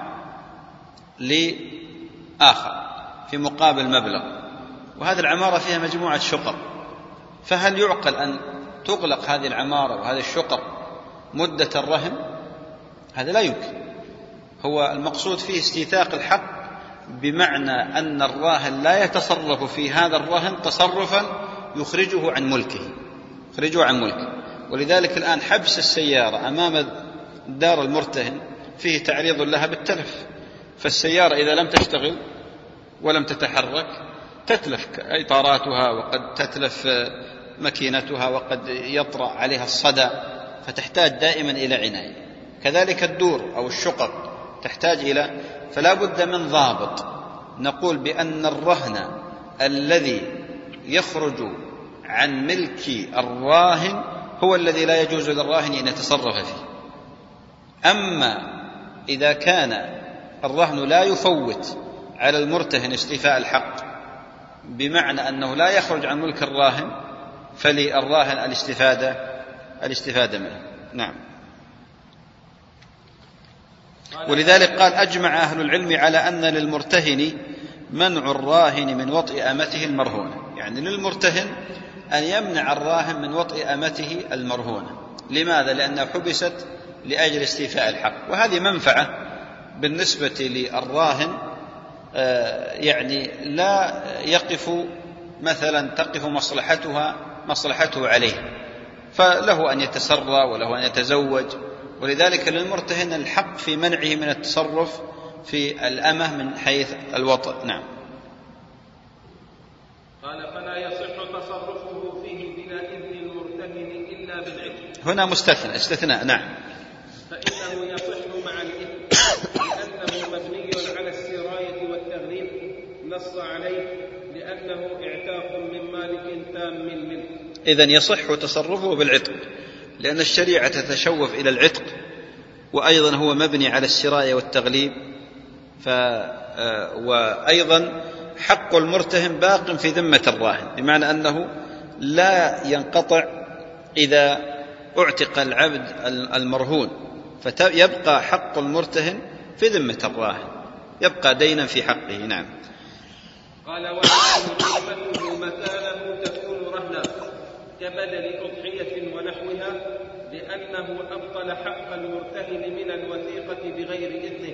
لآخر في مقابل مبلغ، وهذه العمارة فيها مجموعة شقق، فهل يعقل أن تغلق هذه العمارة وهذه الشقق مدة الرهن؟ هذا لا يمكن. هو المقصود فيه استيثاق الحق، بمعنى أن الراهن لا يتصرف في هذا الرهن تصرفا يخرجه عن ملكه يخرجه عن ملكه ولذلك الآن حبس السيارة أمام دار المرتهن فيه تعريض لها بالتلف، فالسيارة إذا لم تشتغل ولم تتحرك تتلف إطاراتها، وقد تتلف ماكينتها، وقد يطرأ عليها الصدى، فتحتاج دائما إلى عناية. كذلك الدور أو الشقق تحتاج إلى، فلا بد من ضابط نقول بأن الرهن الذي يخرج عن ملك الراهن هو الذي لا يجوز للراهن أن يتصرف فيه. أما إذا كان الرهن لا يفوت على المرتهن استيفاء الحق، بمعنى أنه لا يخرج عن ملك الراهن، فللراهن الاستفادة الاستفادة منه. نعم. ولذلك قال: أجمع أهل العلم على أن للمرتهن منع الراهن من وطئ أمته المرهونة، يعني للمرتهن أن يمنع الراهن من وطئ أمته المرهونة. لماذا؟ لأنها حبست لأجل استيفاء الحق، وهذه منفعة بالنسبة للراهن، يعني لا يقف مثلا تقف مصلحتها مصلحته عليه، فله أن يتسرى وله أن يتزوج. ولذلك للمرتهن الحق في منعه من التصرف في الأمة من حيث الوطء. نعم. قال: فلا يصح تصرفه فيه بلا إذن المرتهن إلا بالعتق. هنا مستثنى استثناء. نعم. فإنه يصح مع الإثم لأنه مبني على السراية والتغليب، نص عليه لأنه اعتاق من مالك تام منه. إذن يصح تصرفه بالعتق، لأن الشريعة تتشوف إلى العتق، وأيضا هو مبني على السراية والتغليب. ف... وأيضا حق المرتهن باق في ذمة الراهن، بمعنى أنه لا ينقطع إذا اعتق العبد المرهون، فيبقى حق المرتهن في ذمة الراهن، يبقى دينا في حقه. نعم. قال: ويكون قيمته مكانه تكون رهنا كبدل أضحية ونحوها، لأنه أبطل حق المرتهن من الوثيقة بغير إذنه،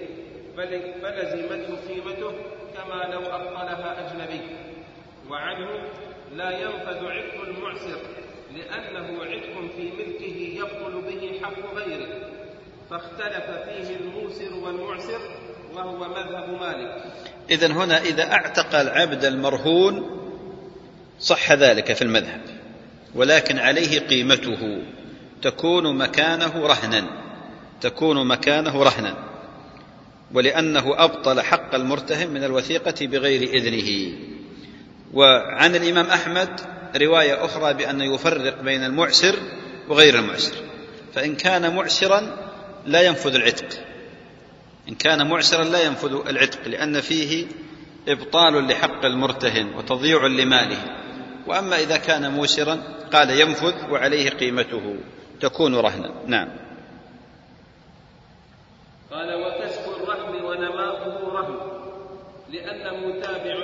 فلزمته قيمته كما لو أبطلها أجنبي. وعنه لا ينفذ عتق المعسر، لأنه عتق في ملكه يبطل به حق غيره، فاختلف فيه الموسر والمعسر، وهو مذهب مالك. إذن هنا إذا اعتق العبد المرهون صح ذلك في المذهب، ولكن عليه قيمته تكون مكانه رهنا تكون مكانه رهنا ولأنه أبطل حق المرتهن من الوثيقة بغير إذنه. وعن الإمام أحمد رواية أخرى بأن يفرق بين المعسر وغير المعسر، فإن كان معسرا لا ينفذ العتق إن كان معسرا لا ينفذ العتق لأن فيه إبطال لحق المرتهن وتضييع لماله. وأما إذا كان موسرا قال ينفذ وعليه قيمته تكون رهنا. نعم. قال: وكسب الرهن ونماؤه رهن، لأنه تابع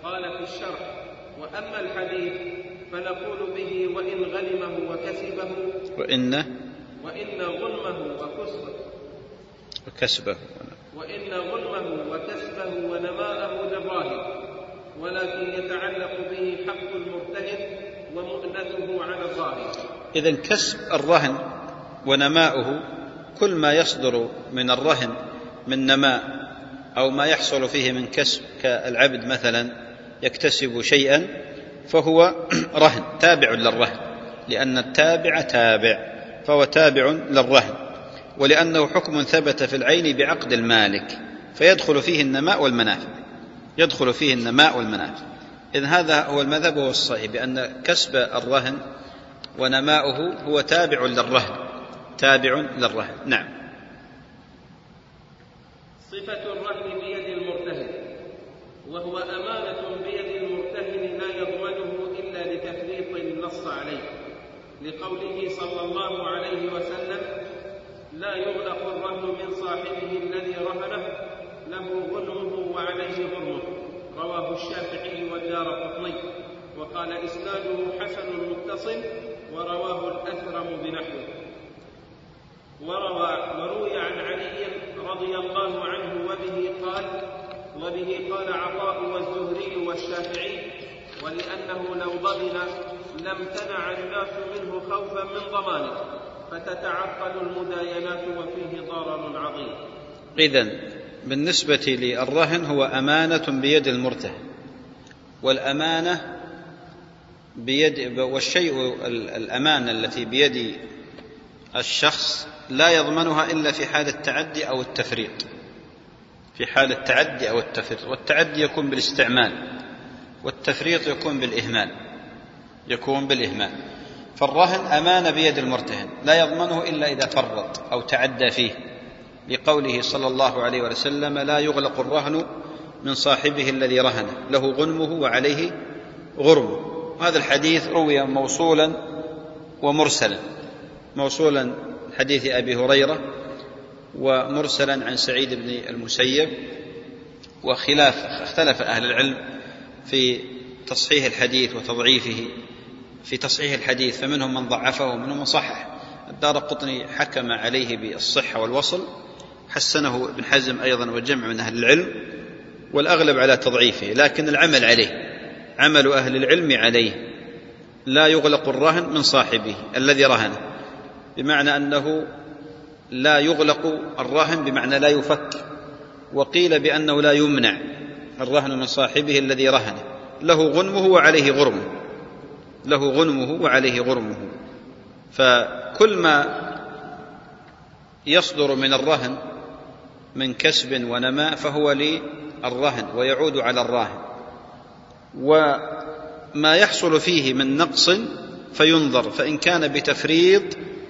قال في الشرح: وأما الحديث فنقول به وإن غنمه وكسبه وإن وإن غنمه وكسبه وكسبه وإن غنمه وكسبه ونماءه للراهن، ولكن يتعلق به حق المرتهن ومؤنته على الراهن. إذن كسب الرهن ونماؤه كل ما يصدر من الرهن من نماء أو ما يحصل فيه من كسب، كالعبد مثلا يكتسب شيئا فهو رهن تابع للرهن، لأن التابع تابع فهو تابع للرهن، ولأنه حكم ثبت في العين بعقد المالك فيدخل فيه النماء والمنافع، يدخل فيه النماء والمنافع. إذن هذا هو المذهب وهو الصحيح، بأن كسب الرهن ونماؤه هو تابع للرهن، تابع للرهن. نعم. صفة الرهن بيد المرتهن، وهو أمانة بيد المرتهن لا يضمنه إلا لتفريط نص عليه، لقوله صلى الله عليه وسلم: لا يغلق الرهن من صاحبه الذي رهنه، له غنمه وعليه غرمه. رواه الشافعي والدارقطني، وقال إسناده حسن متصل، ورواه الأثرم بنحوه. وروى وروي عن علي رضي الله عنه وبه قال وبه قال عطاء والزهري والشافعي: ولأنه لو ضمن لم تنع الناس منه خوفا من ضمانه، فتتعقل المداينات وفيه ضرر عظيم. إذن بالنسبة للرهن هو أمانة بيد المرتهن، والأمانة بيد والشيء الأمانة التي بيد الشخص لا يضمنها إلا في حال التعدي أو التفريط، في حال التعدي أو التفريط، والتعدي يكون بالاستعمال، والتفريط يكون بالإهمال، يكون بالإهمال. فالرهن أمانة بيد المرتهن لا يضمنه إلا إذا فرط أو تعدى فيه، لقوله صلى الله عليه وسلم: لا يغلق الرهن من صاحبه الذي رهنه، له غنمه وعليه غرمه. هذا الحديث روي موصولا ومرسلا، موصولا حديث أبي هريرة، ومرسلا عن سعيد بن المسيب. وخلاف اختلف أهل العلم في تصحيح الحديث وتضعيفه، في تصحيح الحديث فمنهم من ضعفه ومنهم من صحح. الدارقطني حكم عليه بالصحة والوصل، حسنه ابن حزم أيضا وجمع من أهل العلم، والأغلب على تضعيفه، لكن العمل عليه عمل أهل العلم عليه. لا يغلق الرهن من صاحبه الذي رهنه، بمعنى أنه لا يغلق الرهن بمعنى لا يفك، وقيل بأنه لا يمنع الرهن من صاحبه الذي رهنه، له غنمه وعليه غرمه، له غنمه وعليه غرمه. فكل ما يصدر من الرهن من كسب ونماء فهو للرهن ويعود على الراهن، وما يحصل فيه من نقص فينظر، فإن كان بتفريط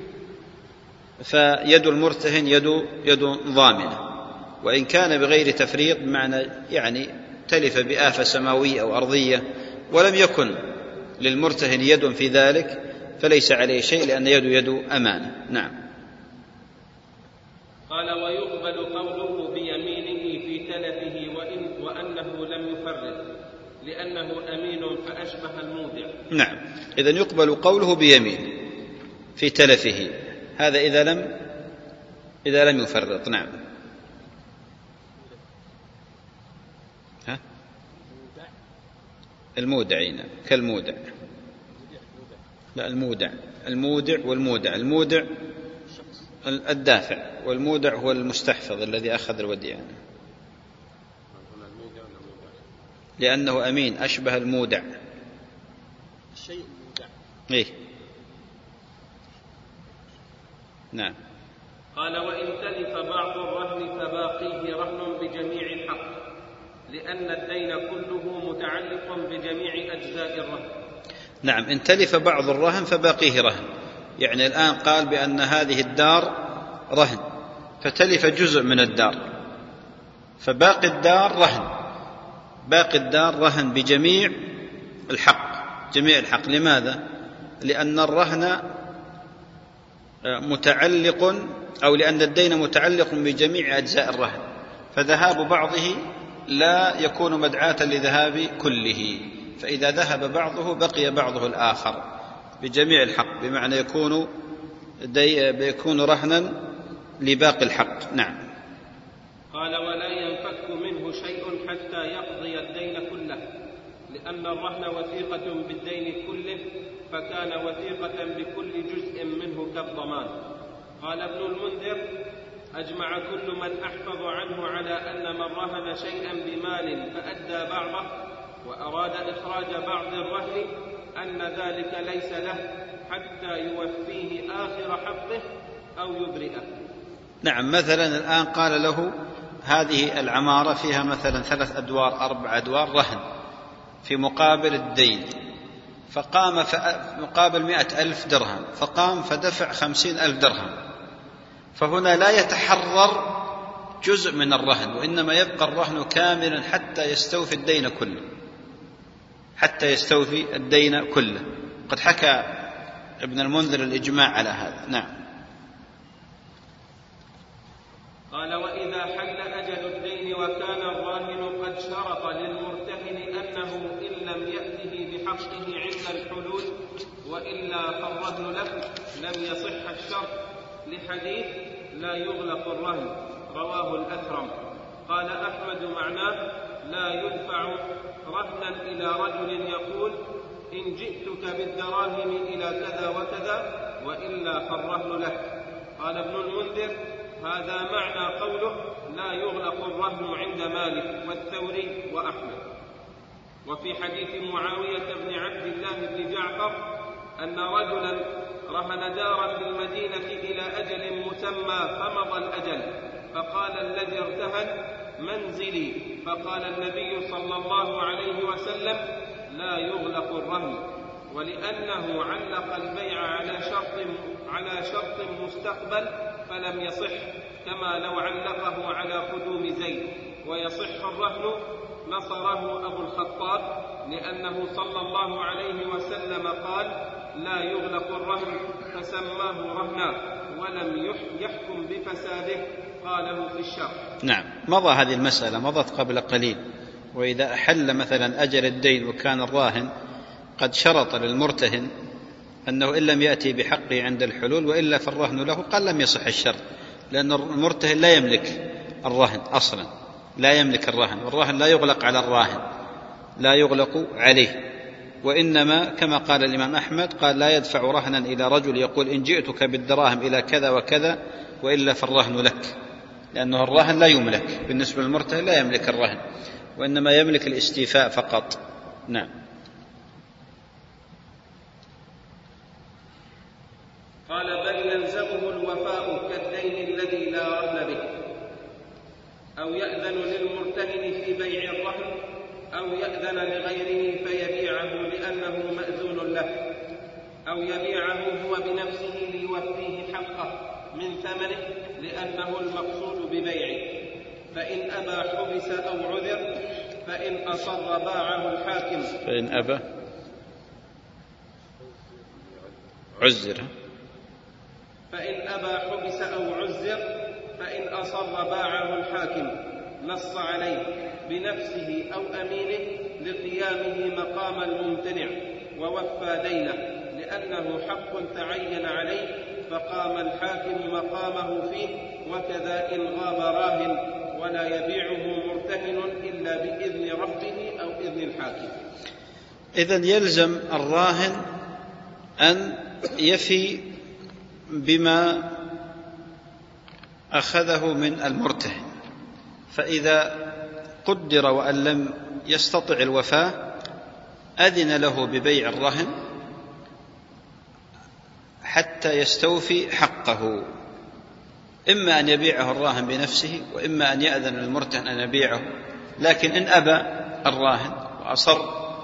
فيد المرتهن يد يد ضامنة، وإن كان بغير تفريط بمعنى يعني تلف بآفة سماوية أو أرضية ولم يكن للمرتهن يد في ذلك فليس عليه شيء، لأن يد يد أمانة. نعم. قال: ويقبل قوله بيمينه في تلفه وإن وأنه لم يفرط، لأنه أمين فأشبه المودع. نعم. إذن يقبل قوله بيمين في تلفه، هذا إذا لم إذا لم يفرط. نعم. ها؟ المودع كالمودع، لا المودع، المودع والمودع، المودع الدافع، والمودع هو المستحفظ الذي أخذ الوديعة، لأنه أمين أشبه المودع. الشيء المودع. إيه. نعم. قال: وإن تلف بعض الرهن فباقيه رهن بجميع الحق، لأن الدين كله متعلق بجميع أجزاء الرهن. نعم. إن تلف بعض الرهن فباقيه رهن، يعني الآن قال بأن هذه الدار رهن فتلف جزء من الدار، فباقي الدار رهن، باقي الدار رهن بجميع الحق، جميع الحق. لماذا؟ لأن الرهن متعلق أو لأن الدين متعلق بجميع أجزاء الرهن، فذهاب بعضه لا يكون مدعاة لذهاب كله، فإذا ذهب بعضه بقي بعضه الآخر بجميع الحق، بمعنى يكون يكون رهنا لباقي الحق. نعم. قال ولا ينفك منه شيء حتى يقضي الدين كله، لأن الرهن وثيقة بالدين كله، فكان وثيقة بكل جزء منه كالضمان. قال ابن المنذر أجمع كل من أحفظ عنه على أن من رهن شيئا بمال فأدى بعضه وأراد إخراج بعض الرهن أن ذلك ليس له حتى يوفيه آخر حقه أو يبرئه. نعم. مثلا الآن قال له هذه العمارة فيها مثلا ثلاث أدوار أربع أدوار رهن في مقابل الدين، فقام مقابل مئة ألف درهم، فقام فدفع خمسين ألف درهم، فهنا لا يتحرر جزء من الرهن، وإنما يبقى الرهن كاملا حتى يستوفي الدين كله، حتى يستوفي الدين كله. قد حكى ابن المنذر الإجماع على هذا. نعم. قال وإذا حل أجل الدين وكان الراهن قد شرط للمرتهن أنه إن لم يأته بحقه عند الحلول وإلا فالرهن له لم يصح الشرط، لحديث لا يغلق الرهن رواه الأثرم. قال أحمد معناه لا يدفع رهنا إلى رجل يقول إن جئتك بالدراهم إلى كذا وكذا وإلا فالرهن لك. قال ابن المنذر هذا معنى قوله لا يغلق الرهن عند مالك والثوري وأحمد. وفي حديث معاوية بن عبد الله بن جعفر أن رجلا رهن دارا بالمدينة إلى أجل مسمى فمضى الأجل، فقال الذي ارتهن منزلي، فقال النبي صلى الله عليه وسلم لا يغلق الرهن، ولأنه علق البيع على شرط على شرط مستقبل فلم يصح، كما لو علقه على قدوم زيد. ويصح الرهن نصره أبو الخطاب، لأنه صلى الله عليه وسلم قال لا يغلق الرهن فسماه رهنا ولم يحكم بفساده، قاله في الشرح. نعم. مضى هذه المسألة، مضت قبل قليل. وإذا أحل مثلا أجل الدين وكان الراهن قد شرط للمرتهن أنه إن لم يأتي بحقه عند الحلول وإلا فالرهن له، قال لم يصح الشرط، لأن المرتهن لا يملك الرهن أصلا، لا يملك الرهن، والرهن لا يغلق على الراهن، لا يغلق عليه، وإنما كما قال الإمام أحمد قال لا يدفع رهنا إلى رجل يقول إن جئتك بالدراهم إلى كذا وكذا وإلا فالرهن لك، لأنه الرهن لا يملك بالنسبة للمرتهن، لا يملك الرهن، وإنما يملك الاستيفاء فقط. نعم. قال بل يلزمه الوفاء كالدين الذي لا رهن به، أو يأذن للمرتهن في بيع الرهن، أو يأذن لغيره فيبيعه لأنه مأذون له، أو يبيعه هو بنفسه ليوفيه حقه من ثمنه لأنه المقصود ببيعه، فإن أبى حبس أو عذر، فإن أصر باعه الحاكم، فإن أبى عذر فإن أبى حبس أو عذر، فإن أصر باعه الحاكم نص عليه بنفسه أو أمينه لقيامه مقام الممتنع ووفى دينه، لأنه حق تعين عليه فقام الحاكم مقامه فيه، وكذا إن غاب راهن ولا يبيعه مرتهن إلا بإذن ربه أو إذن الحاكم. إذن يلزم الراهن أن يفي بما أخذه من المرتهن، فإذا قدر وأن لم يستطع الوفاء أذن له ببيع الرهن حتى يستوفي حقه، إما أن يبيعه الراهن بنفسه وإما أن يأذن للمرتهن أن يبيعه. لكن إن أبى الراهن وأصر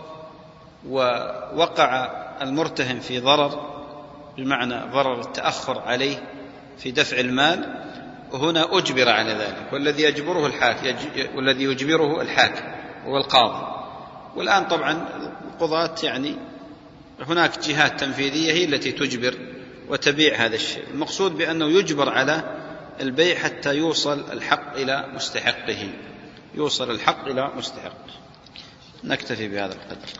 ووقع المرتهن في ضرر، بمعنى ضرر التأخر عليه في دفع المال، وهنا أجبر على ذلك، والذي يجبره الحاكم والذي يجبره الحاكم هو القاضي. والآن طبعا القضاة يعني هناك جهات تنفيذية هي التي تجبر وتبيع هذا الشيء، المقصود بأنه يجبر على البيع حتى يوصل الحق إلى مستحقه. يوصل الحق إلى مستحق. نكتفي بهذا القدر.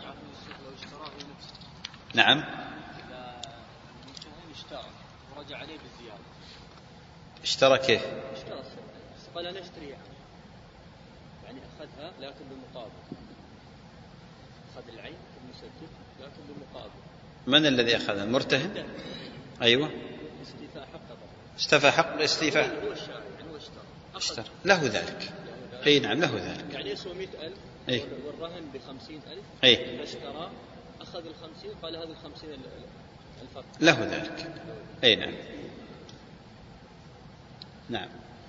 نعم. إذا المنتهي اشترى ورجع عليه بالزيادة. اشترى كيف؟ اشترى قال أنا أشتريها، يعني أخذها لكن بالمقابل، أخذ العين المسدد لكن بالمقابل. من الذي أخذها؟ المرتهن؟ أيوة. استيفاء حقه. استفى حق استيفاء. هو الشارع يعني هو اشترى. اشترى له ذلك. أي نعم له ذلك. يعني يسوى مئة ألف أي. والرهن بخمسين ألف. أي. فاشترى أخذ الخمسين قال هذه الخمسين الفرق. له ذلك. أي نعم. نعم.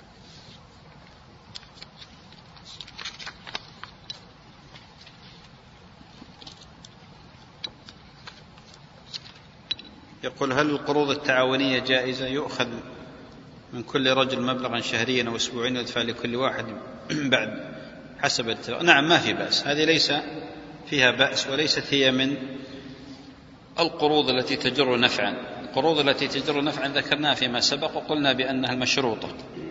يقول: هل القروض التعاونية جائزة؟ يؤخذ من كل رجل مبلغا شهريا أو أسبوعيا يدفع لكل واحد بعد حسب الاتفاق. نعم ما في بأس، هذه ليس فيها بأس، وليست هي من القروض التي تجر نفعا. القروض التي تجر نفعا ذكرناها فيما سبق وقلنا بأنها المشروطة.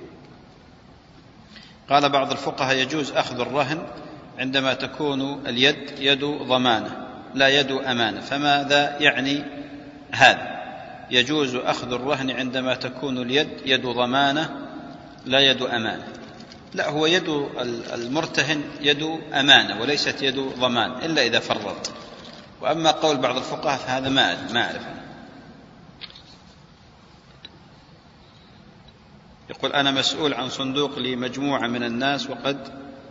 قال بعض الفقهاء: يجوز أخذ الرهن عندما تكون اليد يد ضمانة لا يد أمانة. فماذا يعني هذا؟ يجوز أخذ الرهن عندما تكون اليد يد ضمانة لا يد أمانة. لا، هو يد المرتهن يد أمانة وليست يد ضمان إلا إذا فرط. وأما قول بعض الفقهاء فهذا ما أعرف. يقول: أنا مسؤول عن صندوق لمجموعة من الناس وقد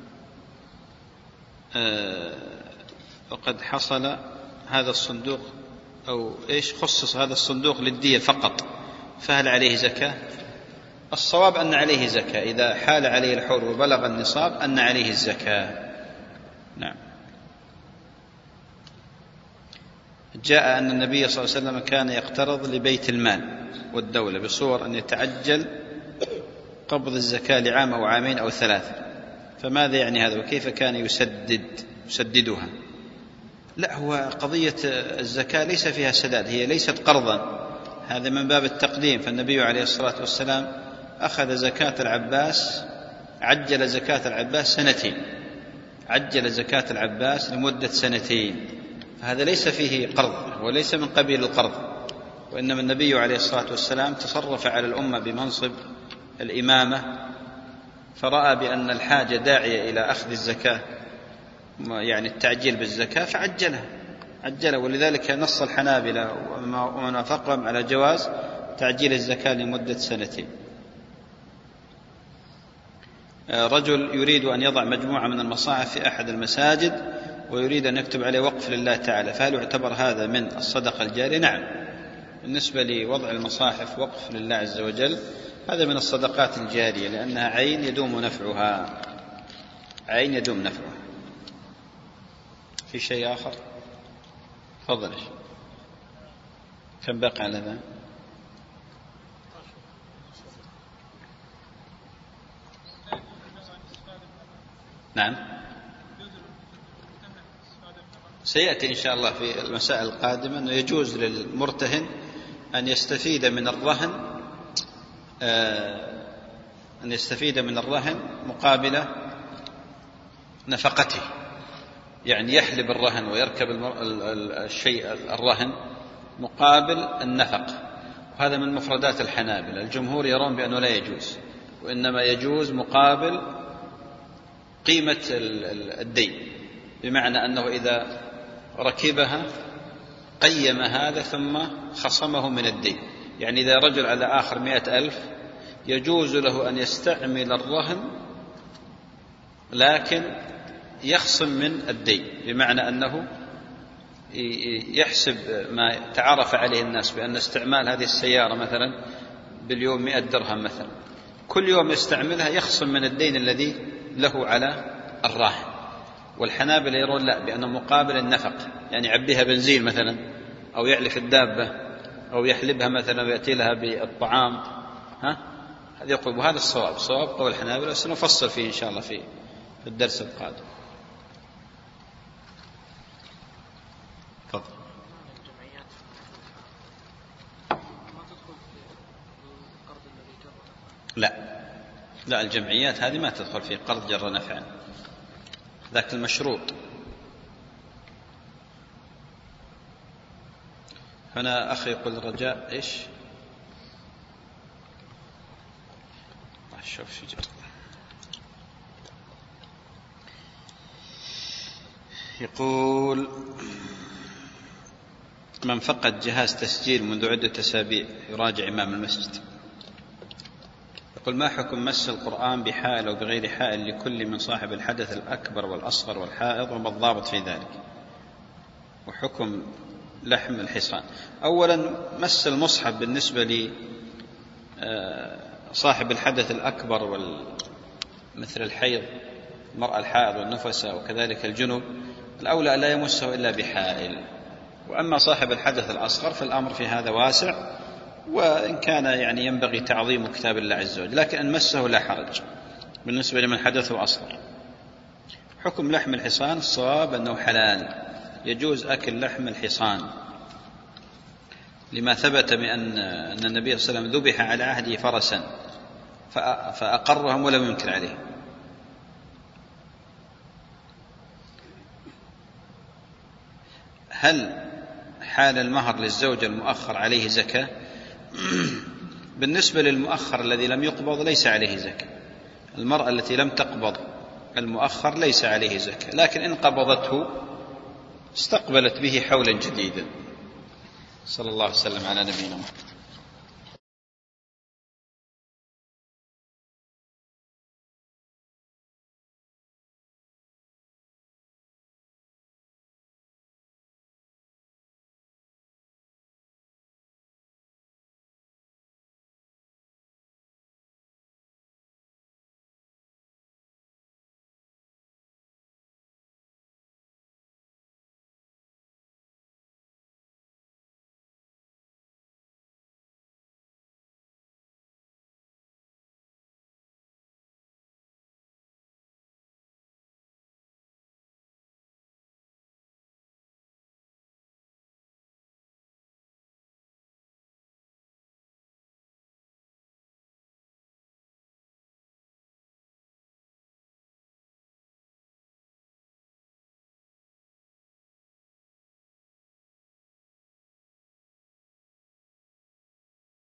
آه وقد حصل هذا الصندوق أو إيش خصص هذا الصندوق للدية فقط، فهل عليه زكاة؟ الصواب أن عليه زكاة، إذا حال عليه الحول وبلغ النصاب أن عليه الزكاة. نعم. جاء أن النبي صلى الله عليه وسلم كان يقترض لبيت المال والدولة بصور أن يتعجل قبض الزكاة لعام أو عامين أو ثلاثة، فماذا يعني هذا؟ وكيف كان يسدد يسددها؟ لا، هو قضية الزكاة ليس فيها سداد، هي ليست قرضا، هذا من باب التقديم. فالنبي عليه الصلاة والسلام أخذ زكاة العباس، عجل زكاة العباس سنتين، عجل زكاة العباس لمدة سنتين، فهذا ليس فيه قرض وليس من قبيل القرض. وإنما النبي عليه الصلاة والسلام تصرف على الأمة بمنصب الإمامة، فرأى بأن الحاجة داعية إلى أخذ الزكاة، يعني التعجيل بالزكاة، فعجلها عجلها. ولذلك نص الحنابلة ومن وافقهم على جواز تعجيل الزكاة لمدة سنتين. رجل يريد أن يضع مجموعة من المصاحف في أحد المساجد ويريد أن يكتب عليه وقف لله تعالى، فهل يعتبر هذا من الصدقة الجارية؟ نعم، بالنسبة لوضع المصاحف وقف لله عز وجل هذا من الصدقات الجارية، لأنها عين يدوم نفعها، عين يدوم نفعها. في شيء آخر؟ تفضل. كم بقى على ذا؟ نعم، سيأتي إن شاء الله في المسائل القادمة أنه يجوز للمرتهن أن يستفيد من الرهن أن يستفيد من الرهن مقابل نفقته، يعني يحلب الرهن ويركب الشيء الرهن مقابل النفق، وهذا من مفردات الحنابلة. الجمهور يرون بأنه لا يجوز، وإنما يجوز مقابل قيمة الدين، بمعنى أنه إذا ركبها قيم هذا ثم خصمه من الدين. يعني إذا رجل على آخر مئة ألف يجوز له أن يستعمل الرهن لكن يخصم من الدين، بمعنى أنه يحسب ما تعرف عليه الناس بأن استعمال هذه السيارة مثلا باليوم مئة درهم مثلا، كل يوم يستعملها يخصم من الدين الذي له على الراهن. والحنابلة يرون لا، بأنه مقابل النفق، يعني يعبيها بنزين مثلا أو يعلف الدابة أو يحلبها مثلا ويأتي لها بالطعام، ها هذا يقول. وهذا الصواب، صواب قول الحنابلة، سنفصل فيه إن شاء الله في الدرس القادم. تفضل. لا لا، الجمعيات هذه ما تدخل في قرض جر نفعا، ذاك المشروط. هنا أخي يقول رجاء إيش؟ شوف شو جاء. يقول من فقد جهاز تسجيل منذ عدة أسابيع يراجع إمام المسجد. يقول ما حكم مس القرآن بحائل أو بغير حائل لكل من صاحب الحدث الأكبر والأصغر والحائض، وما الضابط في ذلك؟ وحكم لحم الحصان. أولا مس المصحف بالنسبة لي صاحب الحدث الأكبر مثل الحيض، المرأة الحائض والنفساء وكذلك الجنوب، الأولى لا يمسه إلا بحائل. وأما صاحب الحدث الأصغر فالأمر في هذا واسع، وإن كان يعني ينبغي تعظيم كتاب الله عز وجل، لكن أن مسه لا حرج بالنسبة لمن حدثه أصغر. حكم لحم الحصان، الصواب أنه حلال، يجوز أكل لحم الحصان لما ثبت بأن أن النبي صلى الله عليه وسلم ذبح على عهده فرسا فأقرهم ولم ينكر عليه. هل حال المهر للزوجة المؤخر عليه زكاة؟ بالنسبة للمؤخر الذي لم يقبض ليس عليه زكاة. المرأة التي لم تقبض المؤخر ليس عليه زكاة، لكن إن قبضته استقبلت به حولا جديدا. صلى الله عليه وسلم على نبينا محمد.